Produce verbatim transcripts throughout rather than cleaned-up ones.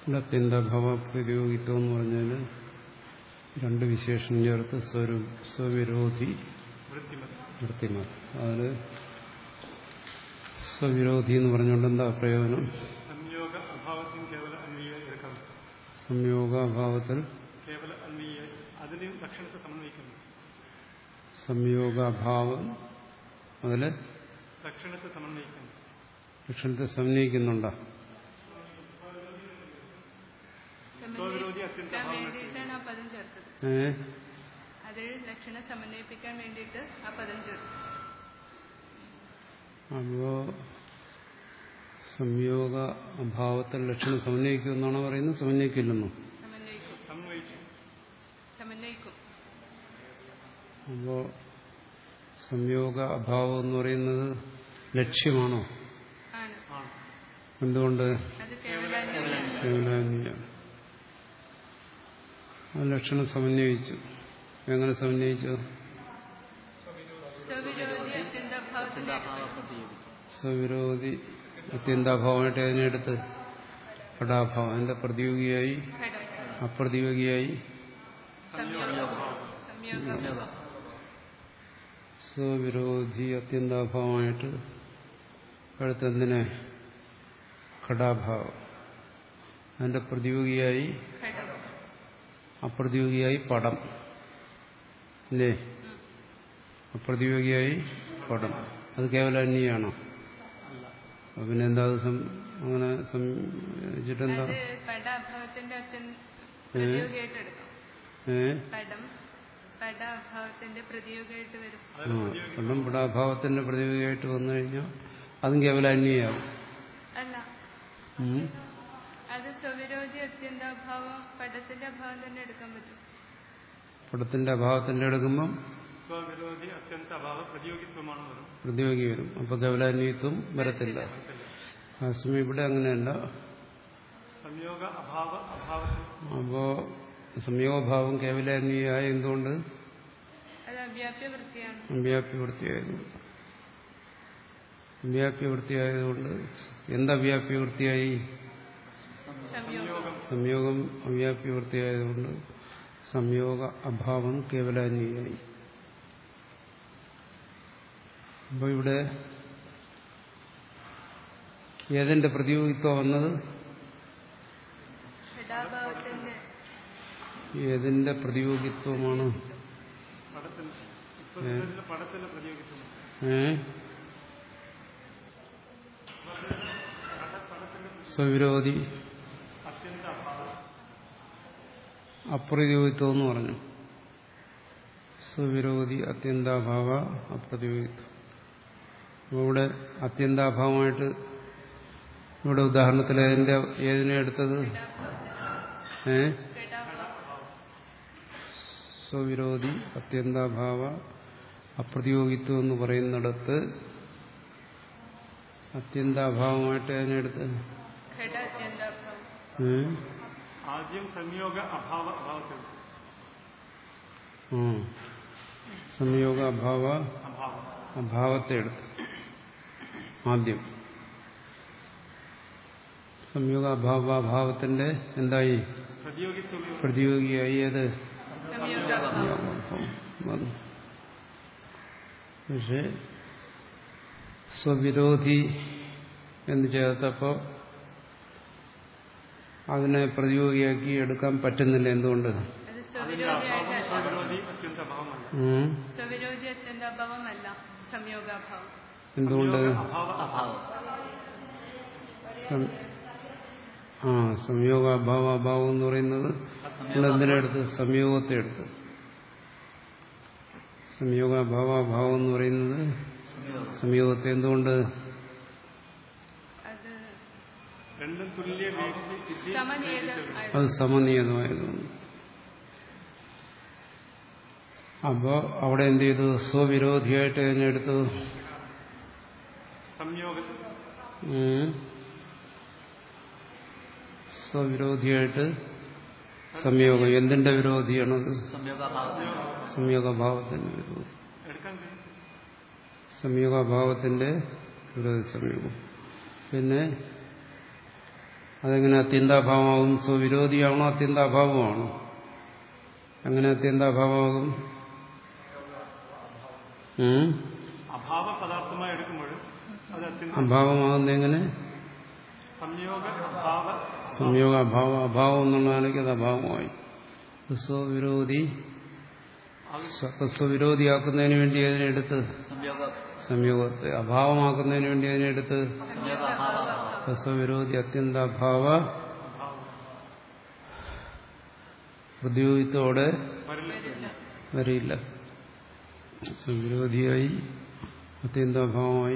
അത്യന്തഭാവ പ്രതിയോഗിത്വം എന്ന് പറഞ്ഞാൽ രണ്ട് വിശേഷം ചേർത്ത് സ്വരു സ്വവിരോധി വൃത്തിമത്. അതിൽ സ്വവിരോധി എന്ന് പറഞ്ഞുകൊണ്ട് എന്താ പ്രയോജനം? സംയോഗ അഭാവത്തിൽ സംയോഗാഭാവം അതില് ലക്ഷണത്തെ സമന്വയിക്കുന്നുണ്ടോ? അപ്പോ സംയോഗ അഭാവത്തിൽ ലക്ഷണം സമന്വയിക്കുമെന്നാണോ പറയുന്നത്? സമന്വയിക്കില്ലെന്നോ? അപ്പോ സംയോഗ അഭാവം എന്ന് പറയുന്നത് ലക്ഷ്യമാണോ? എന്തുകൊണ്ട്? കേവലാന്യ. ആ ലക്ഷണം സമന്വയിച്ചു. എങ്ങനെ സമന്വയിച്ചു? സ്വവിരോധി അത്യന്താഭാവമായിട്ട് അതിനെടുത്ത് ഘടാഭാവം അതിന്റെ പ്രതിയോഗിയായി അപ്രതിയോഗിയായി സ്വവിരോധി അത്യന്താഭാവമായിട്ട് അടുത്തെന്തിനെ? ഘടാഭാവം. അതിന്റെ പ്രതിയോഗിയായി അപ്രതിയോഗിയായി പടം അല്ലേ? അപ്രതിയോഗിയായി പടം. അത് കേവലാന്യാണോ? പിന്നെ എന്താ അങ്ങനെ സംബന്ധിച്ചിട്ടെന്താ? പടം പടാഭാവത്തിന്റെ പ്രതിയോഗിയായിട്ട് വന്നു കഴിഞ്ഞാൽ അതും കേവലാന്യാവും. പടത്തിന്റെ അഭാവത്തിന്റെ എടുക്കുമ്പം പ്രതിയോഗി വരും. അപ്പൊ കേവലാന്യത്വം വരത്തില്ല. ആ സമയം ഇവിടെ അങ്ങനെയല്ല. അപ്പോ സംയോഗഭാവം കേവലാന്യായ എന്തുകൊണ്ട്? അവ്യാപ്യവൃത്തിയായതുകൊണ്ട്. അവ്യാപ്യവൃത്തിയായതുകൊണ്ട് എന്തവ്യാപ്യവൃത്തിയായി? സംയോഗം അവ്യാപ്യവൃത്തിയായതുകൊണ്ട് സംയോഗ അഭാവം കേവലാന്യായി. അപ്പൊ ഇവിടെ ഏതിന്റെ പ്രതിയോഗിത്വം വന്നത്? ഏതിന്റെ പ്രതിയോഗിത്വമാണ്? ഏ സ്വവിരോധി അപ്രതിയോഗിത്വം എന്ന് പറഞ്ഞു. സ്വവിരോധി അത്യന്താഭാവ അപ്രതിയോഗിത്വം. ഇവിടെ അത്യന്താഭാവമായിട്ട് ഇവിടെ ഉദാഹരണത്തിൽ ഏതിന്റെ ഏതിനെ എടുത്തത്? ഏ സ്വവിരോധി അത്യന്താഭാവ അപ്രതിയോഗിത്വം എന്ന് പറയുന്നിടത്ത് അത്യന്താഭാവമായിട്ട് അതിനെടുത്ത് ആദ്യം സംയോഗ അഭാവ അഭാവത്തിൽ സംയോഗ അഭാവ അഭാവത്തെ എടുത്ത് ആദ്യം സംയോഗ അഭാവ അഭാവത്തിന്റെ എന്തായി? പ്രതിയോഗിയായി. ഏത്? പക്ഷെ സ്വവിരോധി എന്ന് ചേർത്തപ്പോ അതിനെ പ്രതിയോഗിയാക്കി എടുക്കാൻ പറ്റുന്നില്ല. എന്തുകൊണ്ട്? എന്തുകൊണ്ട്? ആ സംയോഗ അഭാവ അഭാവം എന്ന് പറയുന്നത് എന്തിനെടുത്ത്? സംയോഗത്തെ എടുത്ത്. സംയോഗ അഭാവ അഭാവം എന്ന് പറയുന്നത് സംയോഗത്തെ. എന്തുകൊണ്ട്? അത് സമനിയതമായതുകൊണ്ട്. അപ്പോ അവിടെ എന്ത് ചെയ്തു? സ്വവിരോധിയായിട്ട് തന്നെ എടുത്തു. സ്വവിരോധിയായിട്ട് സംയോഗം. എന്തിന്റെ വിരോധിയാണത്? സംയോഗഭാവത്തിന്റെ വിരോധി. സംയോഗഭാവത്തിന്റെ വിരോധി സംയോഗം. പിന്നെ അതെങ്ങനെ അത്യന്താഭാവമാകും? സ്വവിരോധിയാണോ അത്യന്താഭാവമാണോ? എങ്ങനെ അത്യന്താഭാവമാകും? അഭാവ പദാർത്ഥമായി എടുക്കുമ്പോൾ അത് അഭാവമാകുന്ന എങ്ങനെ? സംയോഗ അഭാവ സംയോഗ അഭാവ അഭാവം എന്നുള്ളതാണെങ്കിൽ അത് അഭാവമായി. സ്വവിരോധി സ്വവിരോധിയാക്കുന്നതിന് വേണ്ടി അതിനെടുത്ത് സംയോഗത്തെ, അഭാവമാക്കുന്നതിന് വേണ്ടി അതിനെടുത്ത് സ്വവിരോധി അത്യന്താഭാവ പ്രതിയോഗിത്തോടെ വരില്ല. സ്വവിരോധിയായി അത്യന്താഭാവമായി.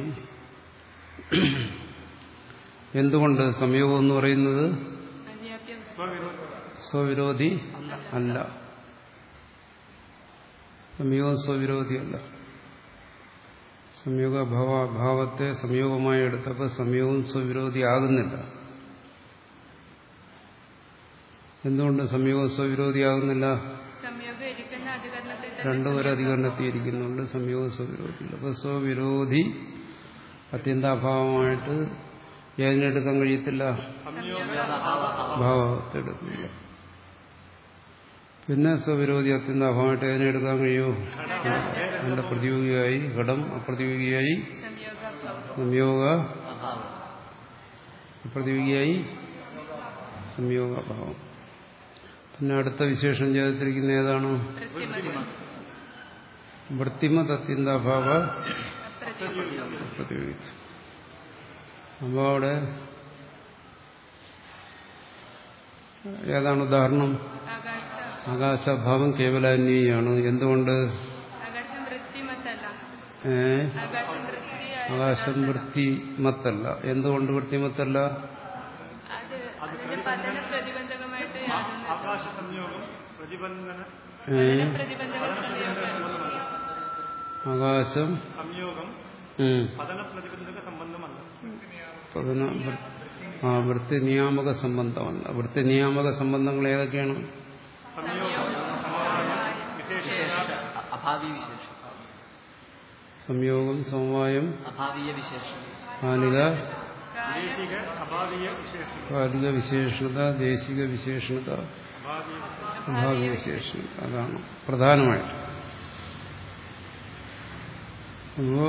എന്തുകൊണ്ട് സംയോഗം എന്ന് പറയുന്നത് സ്വവിരോധി അല്ല? സംയോഗം സ്വവിരോധിയല്ല. സംയോഗ ഭാവത്തെ സംയോഗമായി എടുത്തപ്പോൾ സംയോഗം സ്വവിരോധിയാകുന്നില്ല. എന്തുകൊണ്ട് സംയോഗം സ്വവിരോധിയാകുന്നില്ല? രണ്ടുപേരെ അധികരണത്തിയിരിക്കുന്നുണ്ട്. സംയോഗം സ്വവിരോധിയില്ല. അപ്പൊ സ്വവിരോധി അത്യന്താഭാവമായിട്ട് ഏതിനെടുക്കാൻ കഴിയത്തില്ല? ഭാവത്തെ എടുക്കില്ല. പിന്നെ സ്വവിരോധി അത്യന്താഭാവമായിട്ട് ഏതിനെടുക്കാൻ കഴിയൂ? അതിന്റെ പ്രതിയോഗിയായി ഘടം, അപ്രതിയോഗിയായി സംയോഗ, അപ്രതിയോഗിയായി സംയോഗഭാവം. പിന്നെ അടുത്ത വിശേഷം ചെയ്തിരിക്കുന്ന ഏതാണ്? വൃത്തിമത് അത്യന്താഭാവ പ്രതിയോഗിച്ചു. അപ്പൊ അവിടെ ഏതാണ് ഉദാഹരണം? ആകാശഭാവം കേവലാന്വയാണ്. എന്തുകൊണ്ട്? ഏ ആകാശം വൃത്തിമത്തല്ല. എന്തുകൊണ്ട് വൃത്തിമത്തല്ല? ആകാശം ആ വൃത്തി നിയാമക സംബന്ധമല്ല. വൃത്തി നിയാമക സംബന്ധങ്ങൾ ഏതൊക്കെയാണ്? സംയോഗം, സമവായം, കാലിക കാലിക വിശേഷണത, ദേശിക വിശേഷണത, അഭാവിക വിശേഷണത. അതാണ് പ്രധാനമായിട്ട്. അപ്പോ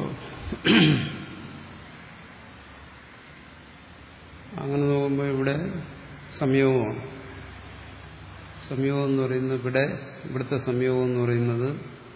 അങ്ങനെ നോക്കുമ്പോൾ ഇവിടെ സംയോഗമാണ്. സംയോഗം എന്ന് പറയുന്നത് ഇവിടെ ഇവിടുത്തെ സംയോഗം എന്ന് പറയുന്നത്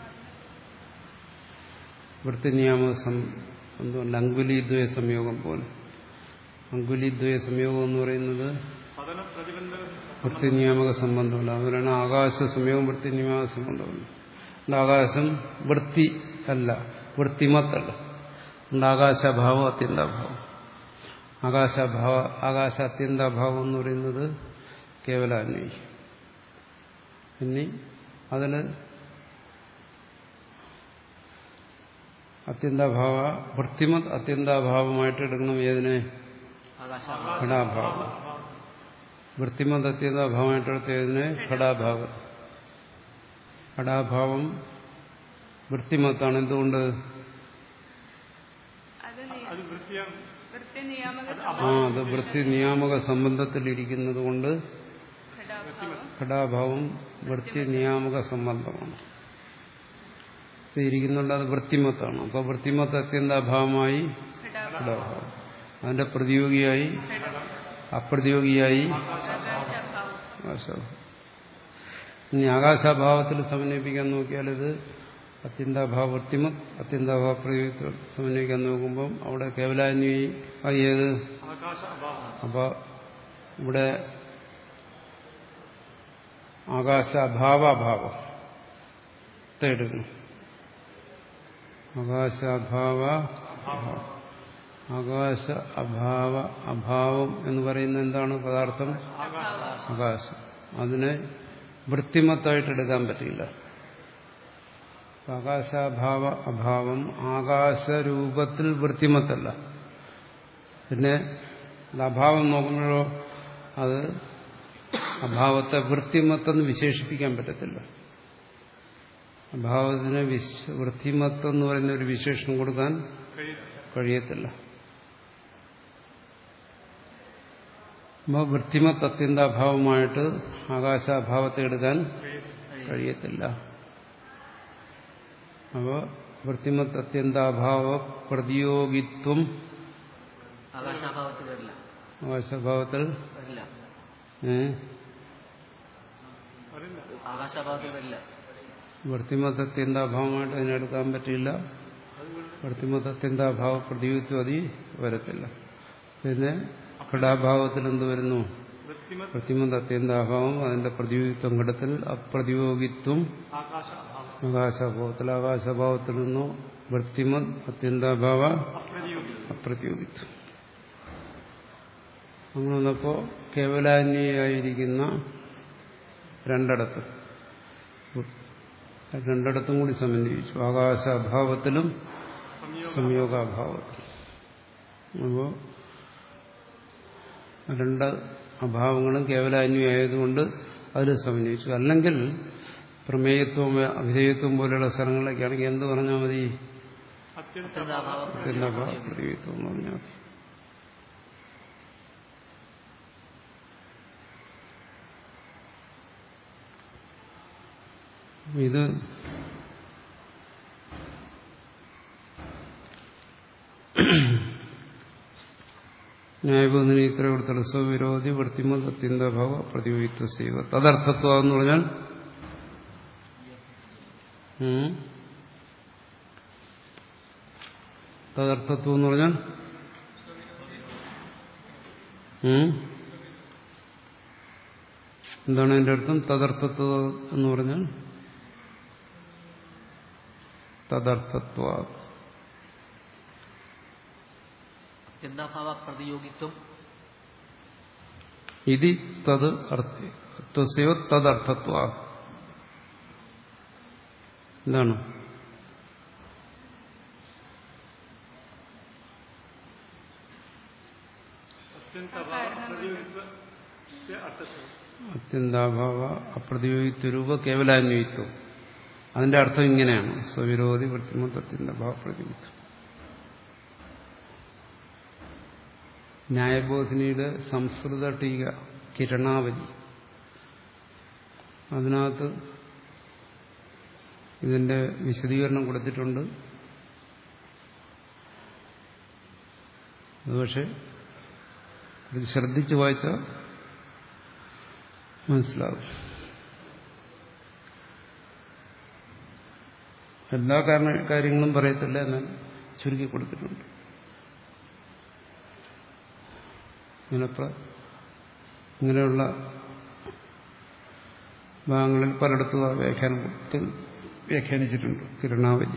വൃത്തിനിയാമക എന്തുകൊണ്ട് അങ്കുലിദ്വയ സംയോഗം പോലെ. അങ്കുലിദ്വയ സംയോഗം എന്ന് പറയുന്നത് വൃത്തിനിയാമക സംബന്ധമല്ല. അതുപോലെയാണ് ആകാശ സംയോഗം വൃത്തിനിയാമക സംബന്ധമല്ല. ആകാശം വൃത്തി അല്ല, വൃത്തിമത്തല്ല. ആകാശഭാവം അത്യന്താഭാവം. ആകാശഭാവ ആകാശ അത്യന്താഭാവം എന്ന് പറയുന്നത് കേവലാന്വയി. ഇനി അതിന് അത്യന്താഭാവ വൃത്തിമത് അത്യന്താഭാവമായിട്ട് എടുക്കണം. ഏതിനെ? ഘടാഭാവം. വൃത്തിമത് അത്യന്താഭാവമായിട്ട് എടുത്ത ഏതിനെ? ഘടാഭാവം. ഘടാഭാവം വൃത്തിമത്താണ്. എന്തുകൊണ്ട്? ആ അത് വൃത്തി നിയാമക സംബന്ധത്തിലിരിക്കുന്നത് കൊണ്ട് ഘടാഭാവം വൃത്തി നിയാമക സംബന്ധമാണ്. ഇരിക്കുന്നുണ്ട്, അത് വൃത്തിമത്താണ്. അപ്പൊ വൃത്തിമത്ത് അത്യന്താഭാവമായി ഘടാഭാവം. അതിന്റെ പ്രതിയോഗിയായി അപ്രതിയോഗിയായി ആകാശഭാവം. ഇനി ആകാശഭാവത്തിൽ സമന്വയിപ്പിക്കാൻ നോക്കിയാൽ ഇത് അത്യന്താഭാവ വൃത്തിമത് അത്യന്താഭാവ പ്രയോഗത്തിൽ സമന്വയിക്കാൻ നോക്കുമ്പോൾ അവിടെ കേവലാന്വയി ഏത്? അപ്പൊ ഇവിടെ ആകാശ അഭാവ അഭാവത്തെ എടുക്കണം. ആകാശ അഭാവ ആകാശ അഭാവ അഭാവം എന്ന് പറയുന്നത് എന്താണ്? പദാർത്ഥം ആകാശം. അതിനെ വൃത്തിമത്തായിട്ട് എടുക്കാൻ പറ്റില്ല. ആകാശാഭാവ അഭാവം ആകാശരൂപത്തിൽ വൃത്തിമത്തല്ല. പിന്നെ അഭാവം നോക്കുമ്പോഴോ അത് അഭാവത്തെ വൃത്തിമത്തെന്ന് വിശേഷിപ്പിക്കാൻ പറ്റത്തില്ല. അഭാവത്തിന് വൃത്തിമത്തെന്ന് പറയുന്ന ഒരു വിശേഷണം കൊടുക്കാൻ കഴിയത്തില്ല. അപ്പോൾ വൃത്തിമത്ത് അത്യന്താഭാവമായിട്ട് ആകാശാഭാവത്തെ എടുക്കാൻ കഴിയത്തില്ല. അപ്പോൾ വൃത്തിമത്ത് അത്യന്താഭാവ പ്രതിയോഗിത്വം ആകാശാഭാവത്തിൽ വരില്ല. ആകാശാഭാവത്തിൽ വരില്ല. ഏ ആകാശാഭാവത്തിൽ വരില്ല. വൃത്തിമത്ത് അത്യന്താഭാവമായിട്ട് അതിനെടുക്കാൻ പറ്റില്ല. വൃത്തിമത്ത് അത്യന്താഭാവ പ്രതിയോഗിത്വം അതി വരത്തില്ല. പിന്നെ ഘടാഭാവത്തിൽ എന്ത് വരുന്നു? വൃത്തിമത്ത് അത്യന്താഭാവം, അതിന്റെ പ്രതിയോഗിത്വം ഘടത്തിൽ, അപ്രതിയോഗിത്വം ആകാശാഭാവത്തിൽ. ആകാശാഭാവത്തിൽ നിന്നോ വൃത്തിമത് അത്യന്താഭാവ അപ്രതിയോഗിത്വം. അങ്ങനെ വന്നപ്പോ കേവലാന്യായിരിക്കുന്ന രണ്ടിടത്ത് രണ്ടിടത്തും കൂടി സമന്വയിച്ചു. ആകാശാഭാവത്തിലും സംയോഗാഭാവത്തിലും. അപ്പോ രണ്ട് അഭാവങ്ങളും കേവലാന്യായതുകൊണ്ട് അതിൽ സമന്വയിച്ചു. അല്ലെങ്കിൽ പ്രമേയത്വം അഭിധേയത്വം പോലെയുള്ള സ്ഥലങ്ങളിലേക്കാണെങ്കിൽ എന്ത് പറഞ്ഞാൽ മതി? അത്യന്താഭാവ പ്രതിയോഗിത്വം എന്ന് പറഞ്ഞാൽ മതി. ഇത് ന്യായബോധന ഇത്ര കൊടുത്തുള്ള സ്വവിരോധി വൃത്തിമത് അത്യന്തഭാവ പ്രതിയോഗിത്വ സേവ തദർത്ഥത്വം എന്ന് പറഞ്ഞാൽ തദർത്ഥത്വം എന്ന് പറഞ്ഞാൽ എന്താണ് അതിന്റെ അർത്ഥം? തദർത്ഥത്വം എന്ന് പറഞ്ഞാൽ തദർത്ഥത്വ അത്യന്താഭാവ പ്രതിയോഗിത്വം ഇതി തത് അർത്ഥ തദർത്ഥത്വ. എന്താണ്? അത്യന്താഭാവ അപ്രതിയോഗിത്വരൂപ കേവലാന്വയിത്വം. അതിന്റെ അർത്ഥം ഇങ്ങനെയാണ്: സ്വവിരോധി വൃത്തിമത് അത്യന്താഭാവ പ്രതിയോഗിത്വം. ന്യായബോധിനിയുടെ സംസ്കൃത ടീക കിരണാവലി, അതിനകത്ത് ഇതിന്റെ വിശദീകരണം കൊടുത്തിട്ടുണ്ട്. അത് പക്ഷെ ഇത് ശ്രദ്ധിച്ച് വായിച്ചാൽ മനസ്സിലാവും. എല്ലാ കാരണ കാര്യങ്ങളും പറയത്തില്ല, എന്നാൽ ചുരുക്കി കൊടുത്തിട്ടുണ്ട്. ഇങ്ങനെയുള്ള ഭാഗങ്ങളിൽ പലയിടത്തും ആ വ്യാഖ്യാനത്തിൽ വ്യാഖ്യാനിച്ചിട്ടുണ്ട്. കിരണാവലി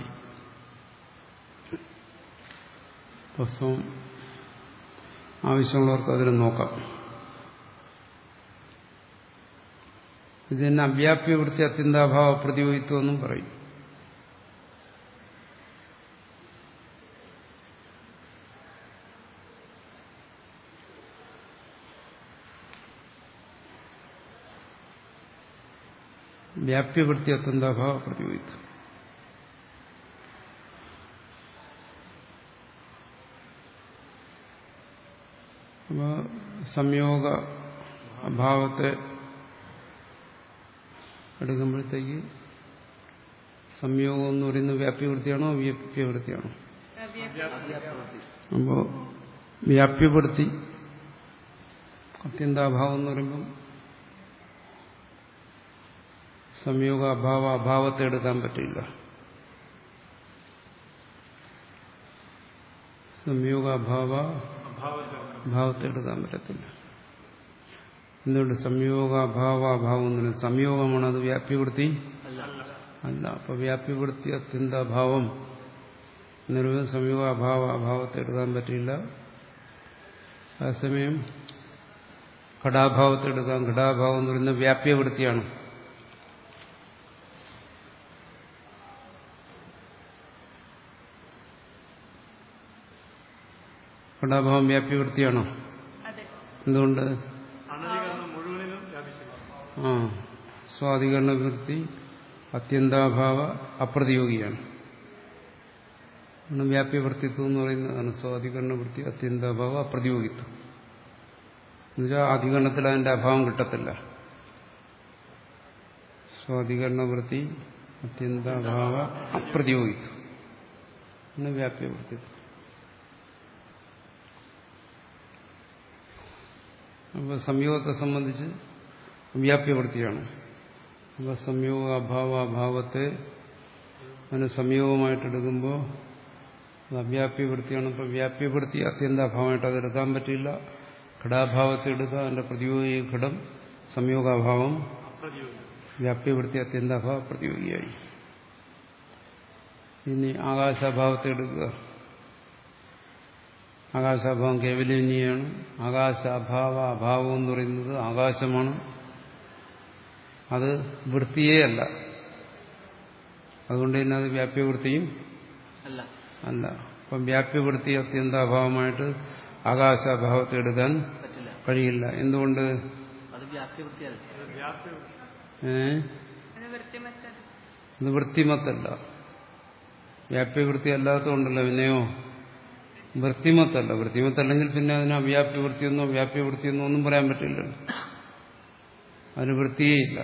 പുസ്തകം ആവശ്യമുള്ളവർക്ക് അതിന് നോക്കാം. ഇത് തന്നെ അവ്യാപ്യവൃത്തി അത്യന്താഭാവ പ്രതിയോഗിത്വം എന്നും പറയും. വ്യാപ്യവൃത്തി അത്യന്താഭാവ പ്രതിയോഗിത്വം. അപ്പോൾ സംയോഗ അഭാവത്തെ എടുക്കുമ്പോഴത്തേക്ക് സംയോഗം എന്ന് പറയുന്നത് വ്യാപ്യവൃത്തിയാണോ അവ്യാപ്യവൃത്തിയാണോ? അപ്പോൾ വ്യാപ്യവൃത്തി അത്യന്താഭാവം എന്ന് പറയുമ്പം സംയോഗ അഭാവ അഭാവത്തെ എടുക്കാൻ പറ്റില്ല. സംയോഗ അഭാവ അഭാവത്തെ എടുക്കാൻ പറ്റത്തില്ല. എന്തുകൊണ്ട്? സംയോഗ അഭാവ അഭാവം എന്ന് പറയുന്നത് സംയോഗമാണ്. അത് വ്യാപ്യവൃത്തി അല്ല. അപ്പൊ വ്യാപ്യവൃത്തി അത്യന്താഭാവം എന്നൊരു സംയോഗ അഭാവ അഭാവത്തെ എടുക്കാൻ പറ്റില്ല. അതേസമയം ഘടാഭാവത്തെ എടുക്കാം. ഘടാഭാവം എന്ന് പറയുന്നത് വ്യാപ്യവൃത്തിയാണ്. ഘടാഭാവം വ്യാപ്യവൃത്തിയാണോ? എന്തുകൊണ്ട്? ആ സ്വാധികരണ വൃത്തി അത്യന്താഭാവ അപ്രതിയോഗിയാണ്. വ്യാപ്യവൃത്തിത്വം എന്ന് പറയുന്നതാണ് സ്വാധികരണ വൃത്തി അത്യന്താഭാവ അപ്രതിയോഗിത്വം. എന്നുവെച്ചാൽ അധികരണത്തിൽ അതിന്റെ അഭാവം കിട്ടത്തില്ല. സ്വാധികരണവൃത്തി അത്യന്താഭാവ അപ്രതിയോഗിത്വം എന്ന് വ്യാപ്യവൃത്തി. അപ്പോൾ സംയോഗത്തെ സംബന്ധിച്ച് വ്യാപ്യവൃത്തിയാണ്. അപ്പോൾ സംയോഗ അഭാവ അഭാവത്തെ അതിന് സംയോഗമായിട്ടെടുക്കുമ്പോൾ അത് അവ്യാപ്യവൃത്തിയാണ്. അപ്പോൾ വ്യാപ്യവൃത്തി അത്യന്താഭാവമായിട്ട് അതെടുക്കാൻ പറ്റില്ല. ഘടാഭാവത്തെ എടുക്കുക, അതിന്റെ പ്രതിയോഗി ഘടം സംയോഗാഭാവം, വ്യാപ്യവൃത്തി അത്യന്താഭാവ പ്രതിയോഗിയായി. ഇനി ആകാശാഭാവത്തെ എടുക്കുക. ആകാശാഭാവം കേവലീനിയാണ്. ആകാശാഭാവ അഭാവം എന്ന് പറയുന്നത് ആകാശമാണ്. അത് വൃത്തിയേ അല്ല. അതുകൊണ്ട് തന്നെ അത് വ്യാപ്യവൃത്തിയും അല്ല അല്ല. അപ്പം വ്യാപ്യവൃത്തി അത്യന്താഭാവമായിട്ട് ആകാശാഭാവത്തെ എടുക്കാൻ പറ്റില്ല, കഴിയില്ല. എന്തുകൊണ്ട്? അത് വ്യാപ്യവൃത്തിയല്ല. ഏ അത് വൃത്തിമത്തല്ല. വ്യാപ്യവൃത്തി അല്ലാത്തതുകൊണ്ടല്ലോ. പിന്നെയോ വൃത്തിമത്തല്ല. വൃത്തിമത്തല്ലെങ്കിൽ പിന്നെ അതിന് അവ്യാപ്യവൃത്തിയെന്നോ വ്യാപ്യവൃത്തിയെന്നോ ഒന്നും പറയാൻ പറ്റില്ലല്ലോ. അതിന് വൃത്തിയേ ഇല്ല.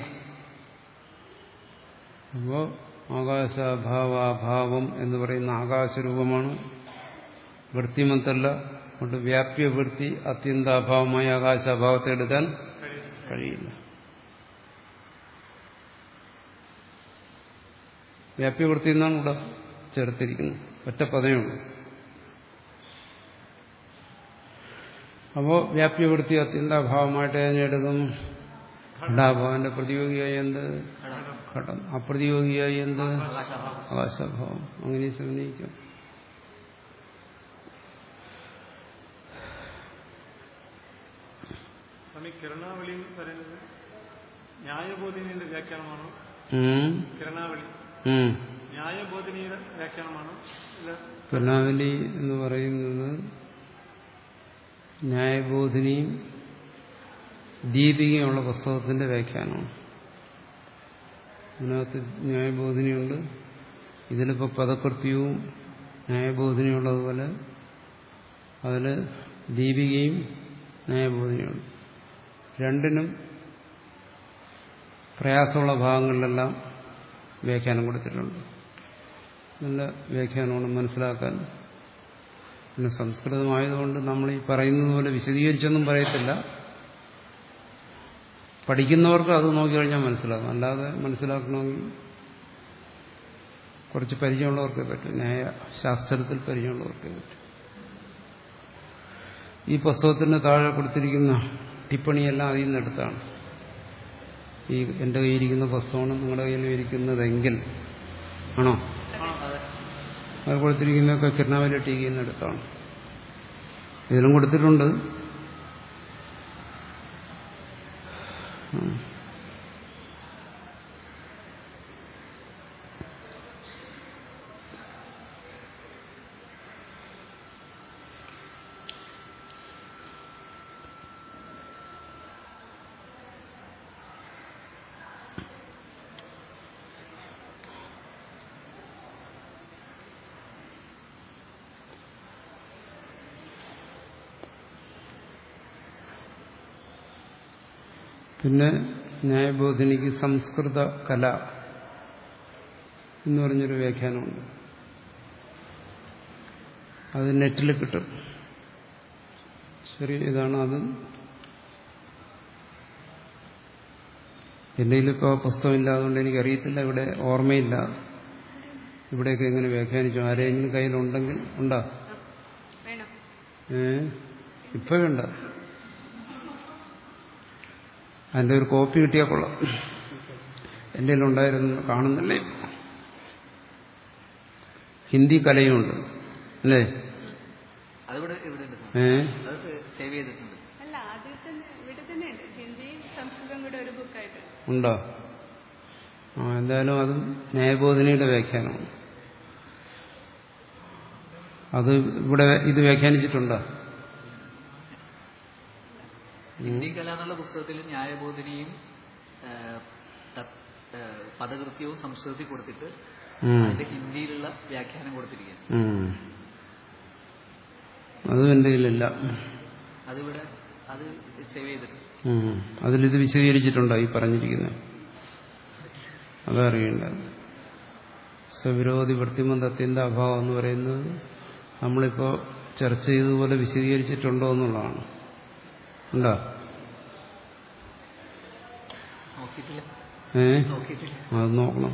അപ്പോൾ ആകാശാഭാവാഭാവം എന്ന് പറയുന്ന ആകാശരൂപമാണ്, വൃത്തിമത്തല്ല. അതുകൊണ്ട് വ്യാപ്യവൃത്തി അത്യന്താഭാവമായ ആകാശാഭാവത്തെ എടുക്കാൻ കഴിയില്ല. വ്യാപ്യവൃത്തി എന്നാണ് ഇവിടെ ചേർത്തിരിക്കുന്നത്. ഒറ്റ പദമുള്ളൂ. അപ്പോൾ വ്യാപ്യവൃത്തി അത്യന്താഭാവമായിട്ട് അതിനെടുക്കും. ഘടാഭാവന്റെ പ്രതിയോഗിയായി എന്ത്? ഘടം. അപ്രതിയോഗിയായി എന്ത്? ആകാശാഭാവം. അങ്ങനെ സമന്വയിക്കാം. കിരണാവലി പറയുന്നത് ന്യായബോധിനിയുടെ വ്യാഖ്യാനമാണോ? കിരണാവലി ന്യായബോധിനിയുടെ വ്യാഖ്യാനമാണോ? കിരണാവലി എന്ന് പറയുന്നത് ന്യായബോധിനിയും ദീപികയുള്ള പുസ്തകത്തിന്റെ വ്യാഖ്യാനമാണ്. അതിനകത്ത് ന്യായബോധിനിയുണ്ട്. ഇതിലിപ്പോൾ പദകൃത്യവും ന്യായബോധിനിയുള്ളതുപോലെ അതിൽ ദീപികയും ന്യായബോധിനിയുണ്ട്. രണ്ടിനും പ്രയാസമുള്ള ഭാഗങ്ങളിലെല്ലാം വ്യാഖ്യാനം കൊടുത്തിട്ടുണ്ട്. നല്ല വ്യാഖ്യാനമാണ് മനസ്സിലാക്കാൻ. പിന്നെ സംസ്കൃതമായതുകൊണ്ട് നമ്മൾ ഈ പറയുന്നത് പോലെ വിശദീകരിച്ചൊന്നും പറയത്തില്ല. പഠിക്കുന്നവർക്ക് അത് നോക്കിക്കഴിഞ്ഞാൽ മനസ്സിലാകും. അല്ലാതെ മനസ്സിലാക്കണമെങ്കിൽ കുറച്ച് പരിചയമുള്ളവർക്കേ പറ്റും. ന്യായ ശാസ്ത്രത്തിൽ പരിചയമുള്ളവർക്കേ പറ്റും. ഈ പുസ്തകത്തിന് താഴെ കൊടുത്തിരിക്കുന്ന ടിപ്പണിയെല്ലാം അതിൽ നിന്നെടുത്താണ്. ഈ എൻ്റെ കയ്യിലിരിക്കുന്ന പുസ്തകമാണ് നിങ്ങളുടെ കയ്യിൽ ഇരിക്കുന്നതെങ്കിൽ ആണോ? അത് കൊടുത്തിരിക്കുന്നതൊക്കെ കിരണാവലി ടീകയിൽ നിന്നെടുത്താണ്. ഇതിലും കൊടുത്തിട്ടുണ്ട്. പിന്നെ ന്യായബോധിനിക്ക് സംസ്കൃത കല എന്ന് പറഞ്ഞൊരു വ്യാഖ്യാനമുണ്ട്. അത് നെറ്റിൽ കിട്ടും. ശരി, ഇതാണ് അത്. എൻ്റെ കയ്യിലിപ്പോൾ പുസ്തകമില്ല, അതുകൊണ്ട് എനിക്കറിയത്തില്ല. ഇവിടെ ഓർമ്മയില്ല ഇവിടെയൊക്കെ എങ്ങനെ വ്യാഖ്യാനിച്ചു. ആരെങ്കിലും കയ്യിലുണ്ടെങ്കിൽ ഉണ്ടോ? ഏ ഇപ്പം വേണ്ട. അതിൻ്റെ ഒരു കോപ്പി കിട്ടിയാൽ കൊള്ളാം. എൻ്റെ കയ്യിലുണ്ടായിരുന്നു, കാണുന്നില്ലേ. ഹിന്ദി കലയുണ്ട് അല്ലേ? ഏ ഉണ്ടോ? ആ എന്തായാലും അതും ന്യായബോധിനിയുടെ വ്യാഖ്യാനമാണ്. അത് ഇവിടെ ഇത് വ്യാഖ്യാനിച്ചിട്ടുണ്ടോ? ഹിന്ദി കല എന്നുള്ള പുസ്തകത്തിൽ ന്യായബോധിനിയും പദകൃത്യവും സംസ്കൃതത്തിൽ കൊടുത്തിട്ട് അതിന്റെ ഹിന്ദിയിലുള്ള വ്യാഖ്യാനം കൊടുത്തിരിക്കുകയാണ്. അതും എന്റെ കയ്യിലില്ല. അതിവിടെ അത് സേവ് ചെയ്തിട്ടുണ്ട്. അതിലിത് വിശദീകരിച്ചിട്ടുണ്ടോ ഈ പറഞ്ഞിരിക്കുന്നത്? അതറിയേണ്ടത്. സവിരോധി വൃത്തിമന്ദത്തിന്റെ അഭാവം എന്ന് പറയുന്നത് നമ്മളിപ്പോൾ ചർച്ച ചെയ്തതുപോലെ വിശദീകരിച്ചിട്ടുണ്ടോ എന്നുള്ളതാണ്. ഉണ്ടോ? ഏ അത് നോക്കണം.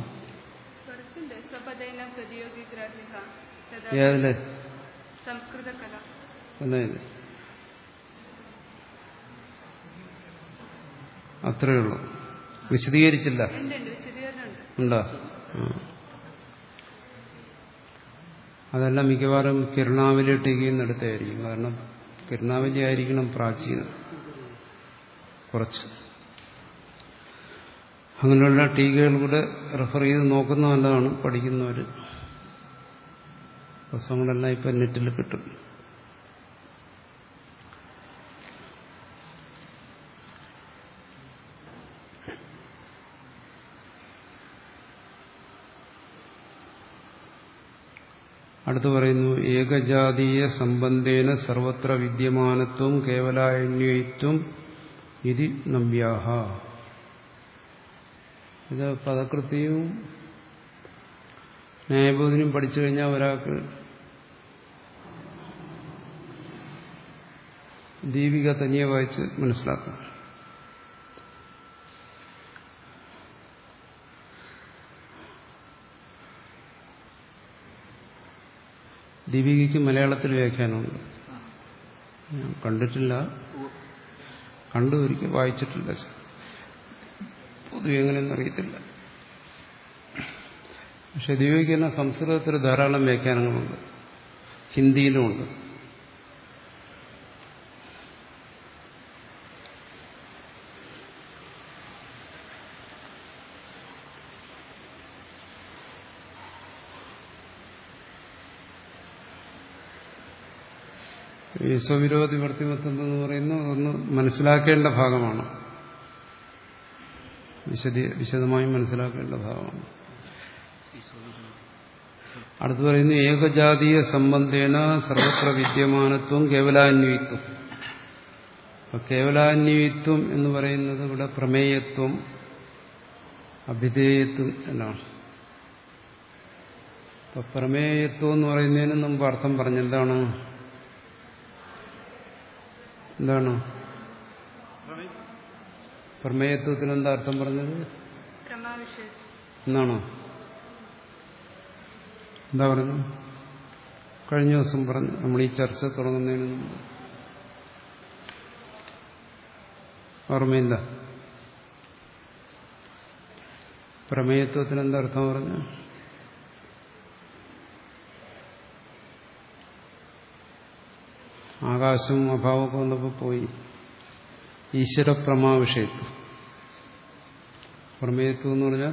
ഏതില്? അത്രയേ ഉള്ളൂ, വിശദീകരിച്ചില്ല. ഉണ്ടോ? അതെല്ലാം മിക്കവാറും കിരണാവലി ടീകയെന്നെടുത്തായിരിക്കും. കാരണം കിരണാവലി ആയിരിക്കണം പ്രാചീനം കുറച്ച്. അങ്ങനെയുള്ള ടീകകൾ കൂടെ റെഫർ ചെയ്ത് നോക്കുന്ന നല്ലതാണ് പഠിക്കുന്നവർ. പുസ്തകങ്ങളെല്ലാം ഇപ്പം നെറ്റിൽ കിട്ടും. അടുത്ത് പറയുന്നു, ഏകജാതീയ സംബന്ധേന സർവത്ര വിദ്യമാനത്വം കേവലാന്വയിത്വം ഇതി നവ്യാഹ. ഇത് പദകൃത്യവും ന്യായബോധനയും പഠിച്ചു കഴിഞ്ഞാൽ ഒരാൾക്ക് ദീപിക തനിയെ വായിച്ച് മനസ്സിലാക്കാം. ദീപികയ്ക്ക് മലയാളത്തിൽ വ്യാഖ്യാനമുണ്ട്. ഞാൻ കണ്ടിട്ടില്ല, കണ്ടു ഒരിക്കൽ, വായിച്ചിട്ടില്ല. പൊതുവെ എങ്ങനെയെന്ന് അറിയത്തില്ല. പക്ഷെ ദീപികയ്ക്ക് തന്നെ സംസ്കൃതത്തിൽ ധാരാളം വ്യാഖ്യാനങ്ങളുണ്ട്, ഹിന്ദിയിലുമുണ്ട്. ഈ സ്വവിരോധി വൃത്തിമത്വം എന്ന് പറയുന്നത് ഒന്ന് മനസ്സിലാക്കേണ്ട ഭാഗമാണ്, വിശദ വിശദമായി മനസ്സിലാക്കേണ്ട ഭാഗമാണ്. അടുത്ത് പറയുന്നു, ഏകജാതീയ സംബന്ധേന സർവത്ര വിദ്യമാനത്വം കേവലാന്വയിത്വം. അപ്പൊ കേവലാന്വയിത്വം എന്ന് പറയുന്നത് ഇവിടെ പ്രമേയത്വം, അഭിധേയത്വം എന്നാണ്. അപ്പൊ പ്രമേയത്വം എന്ന് പറയുന്നതിന് മുമ്പ് അർത്ഥം പറഞ്ഞെന്താണ്? എന്താണ് പ്രമേയത്വത്തിന് എന്താ അർത്ഥം പറഞ്ഞത്? എന്നാണോ? എന്താ പറഞ്ഞു? കഴിഞ്ഞ ദിവസം പറഞ്ഞു, നമ്മൾ ഈ ചർച്ച തുടങ്ങുന്നതിന് മുമ്പ്. ഓർമ്മയില്ല? പ്രമേയത്വത്തിന് എന്താ അർത്ഥം പറഞ്ഞു? ആകാശവും അഭാവമൊക്കെ വന്നപ്പോൾ പോയി. ഈശ്വരപ്രമാ വിഷയത്വം. പ്രമേയത്വം എന്ന് പറഞ്ഞാൽ,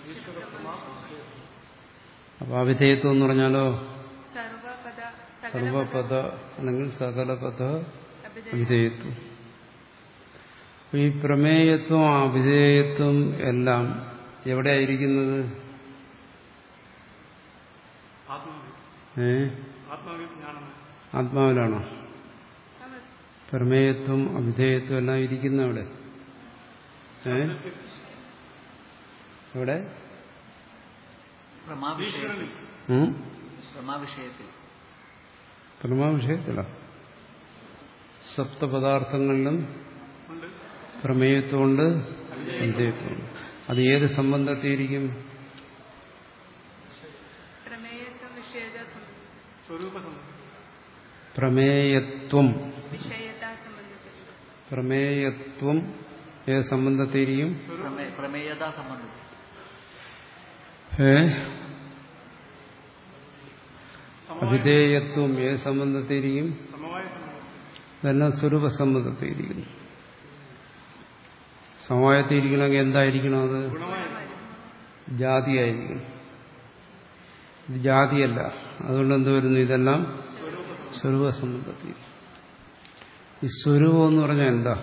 അപ്പൊ അവിധേയത്വം എന്ന് പറഞ്ഞാലോ സർവപദ അല്ലെങ്കിൽ സകലപദ അവിധേയത്വം. ഈ പ്രമേയത്വം അവിധേയത്വം എല്ലാം എവിടെയായിരിക്കുന്നത്? ഏ ആത്മാവിലാണോ? പ്രമേയത്വം അവിധേയത്വം എല്ലാം ഇരിക്കുന്ന അവിടെ. ഏ എവിടെ? പ്രമാവിഷയത്തിലാ. സപ്തപദാർത്ഥങ്ങളിലും പ്രമേയത്വമുണ്ട്, അവിധേയത്വമുണ്ട്. അത് ഏത് സംബന്ധത്തിയിരിക്കും? പ്രമേയത്വം പ്രമേയത്വം ഏത് സംബന്ധത്തിരിക്കും? ഏ അവിധേയത്വം ഏത് സംബന്ധത്തിരിക്കും? ഇതെല്ലാം സ്വരൂപ സംബന്ധത്തിരിക്കുന്നു. സമവായത്തിരിക്കണമെങ്കിൽ എന്തായിരിക്കണം? അത് ജാതിയായിരിക്കണം. ഇത് ജാതിയല്ല. അതുകൊണ്ട് എന്ത് വരുന്നു? ഇതെല്ലാം സ്വരൂപ സംബന്ധത്തിൽ. ഈ സ്വരൂപം എന്ന് പറഞ്ഞാൽ എന്താ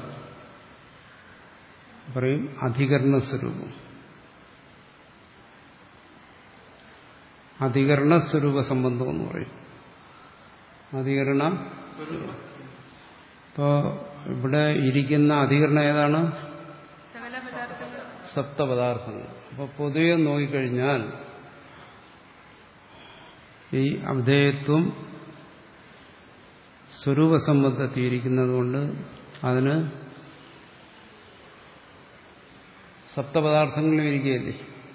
പറയും? അധികരണ സ്വരൂപം. അധികരണ സ്വരൂപ സംബന്ധം എന്ന് പറയും. അധികരണ. ഇപ്പോ ഇവിടെ ഇരിക്കുന്ന അധികരണം ഏതാണ്? സപ്തപദാർത്ഥങ്ങൾ. അപ്പൊ പൊതുവെ നോക്കിക്കഴിഞ്ഞാൽ ഈ അവിധേയത്വം സ്വരൂപസംബന്ധത്തിയിരിക്കുന്നത് കൊണ്ട് അതിന് സപ്തപദാർത്ഥങ്ങളും ഇരിക്കുകയല്ലേ.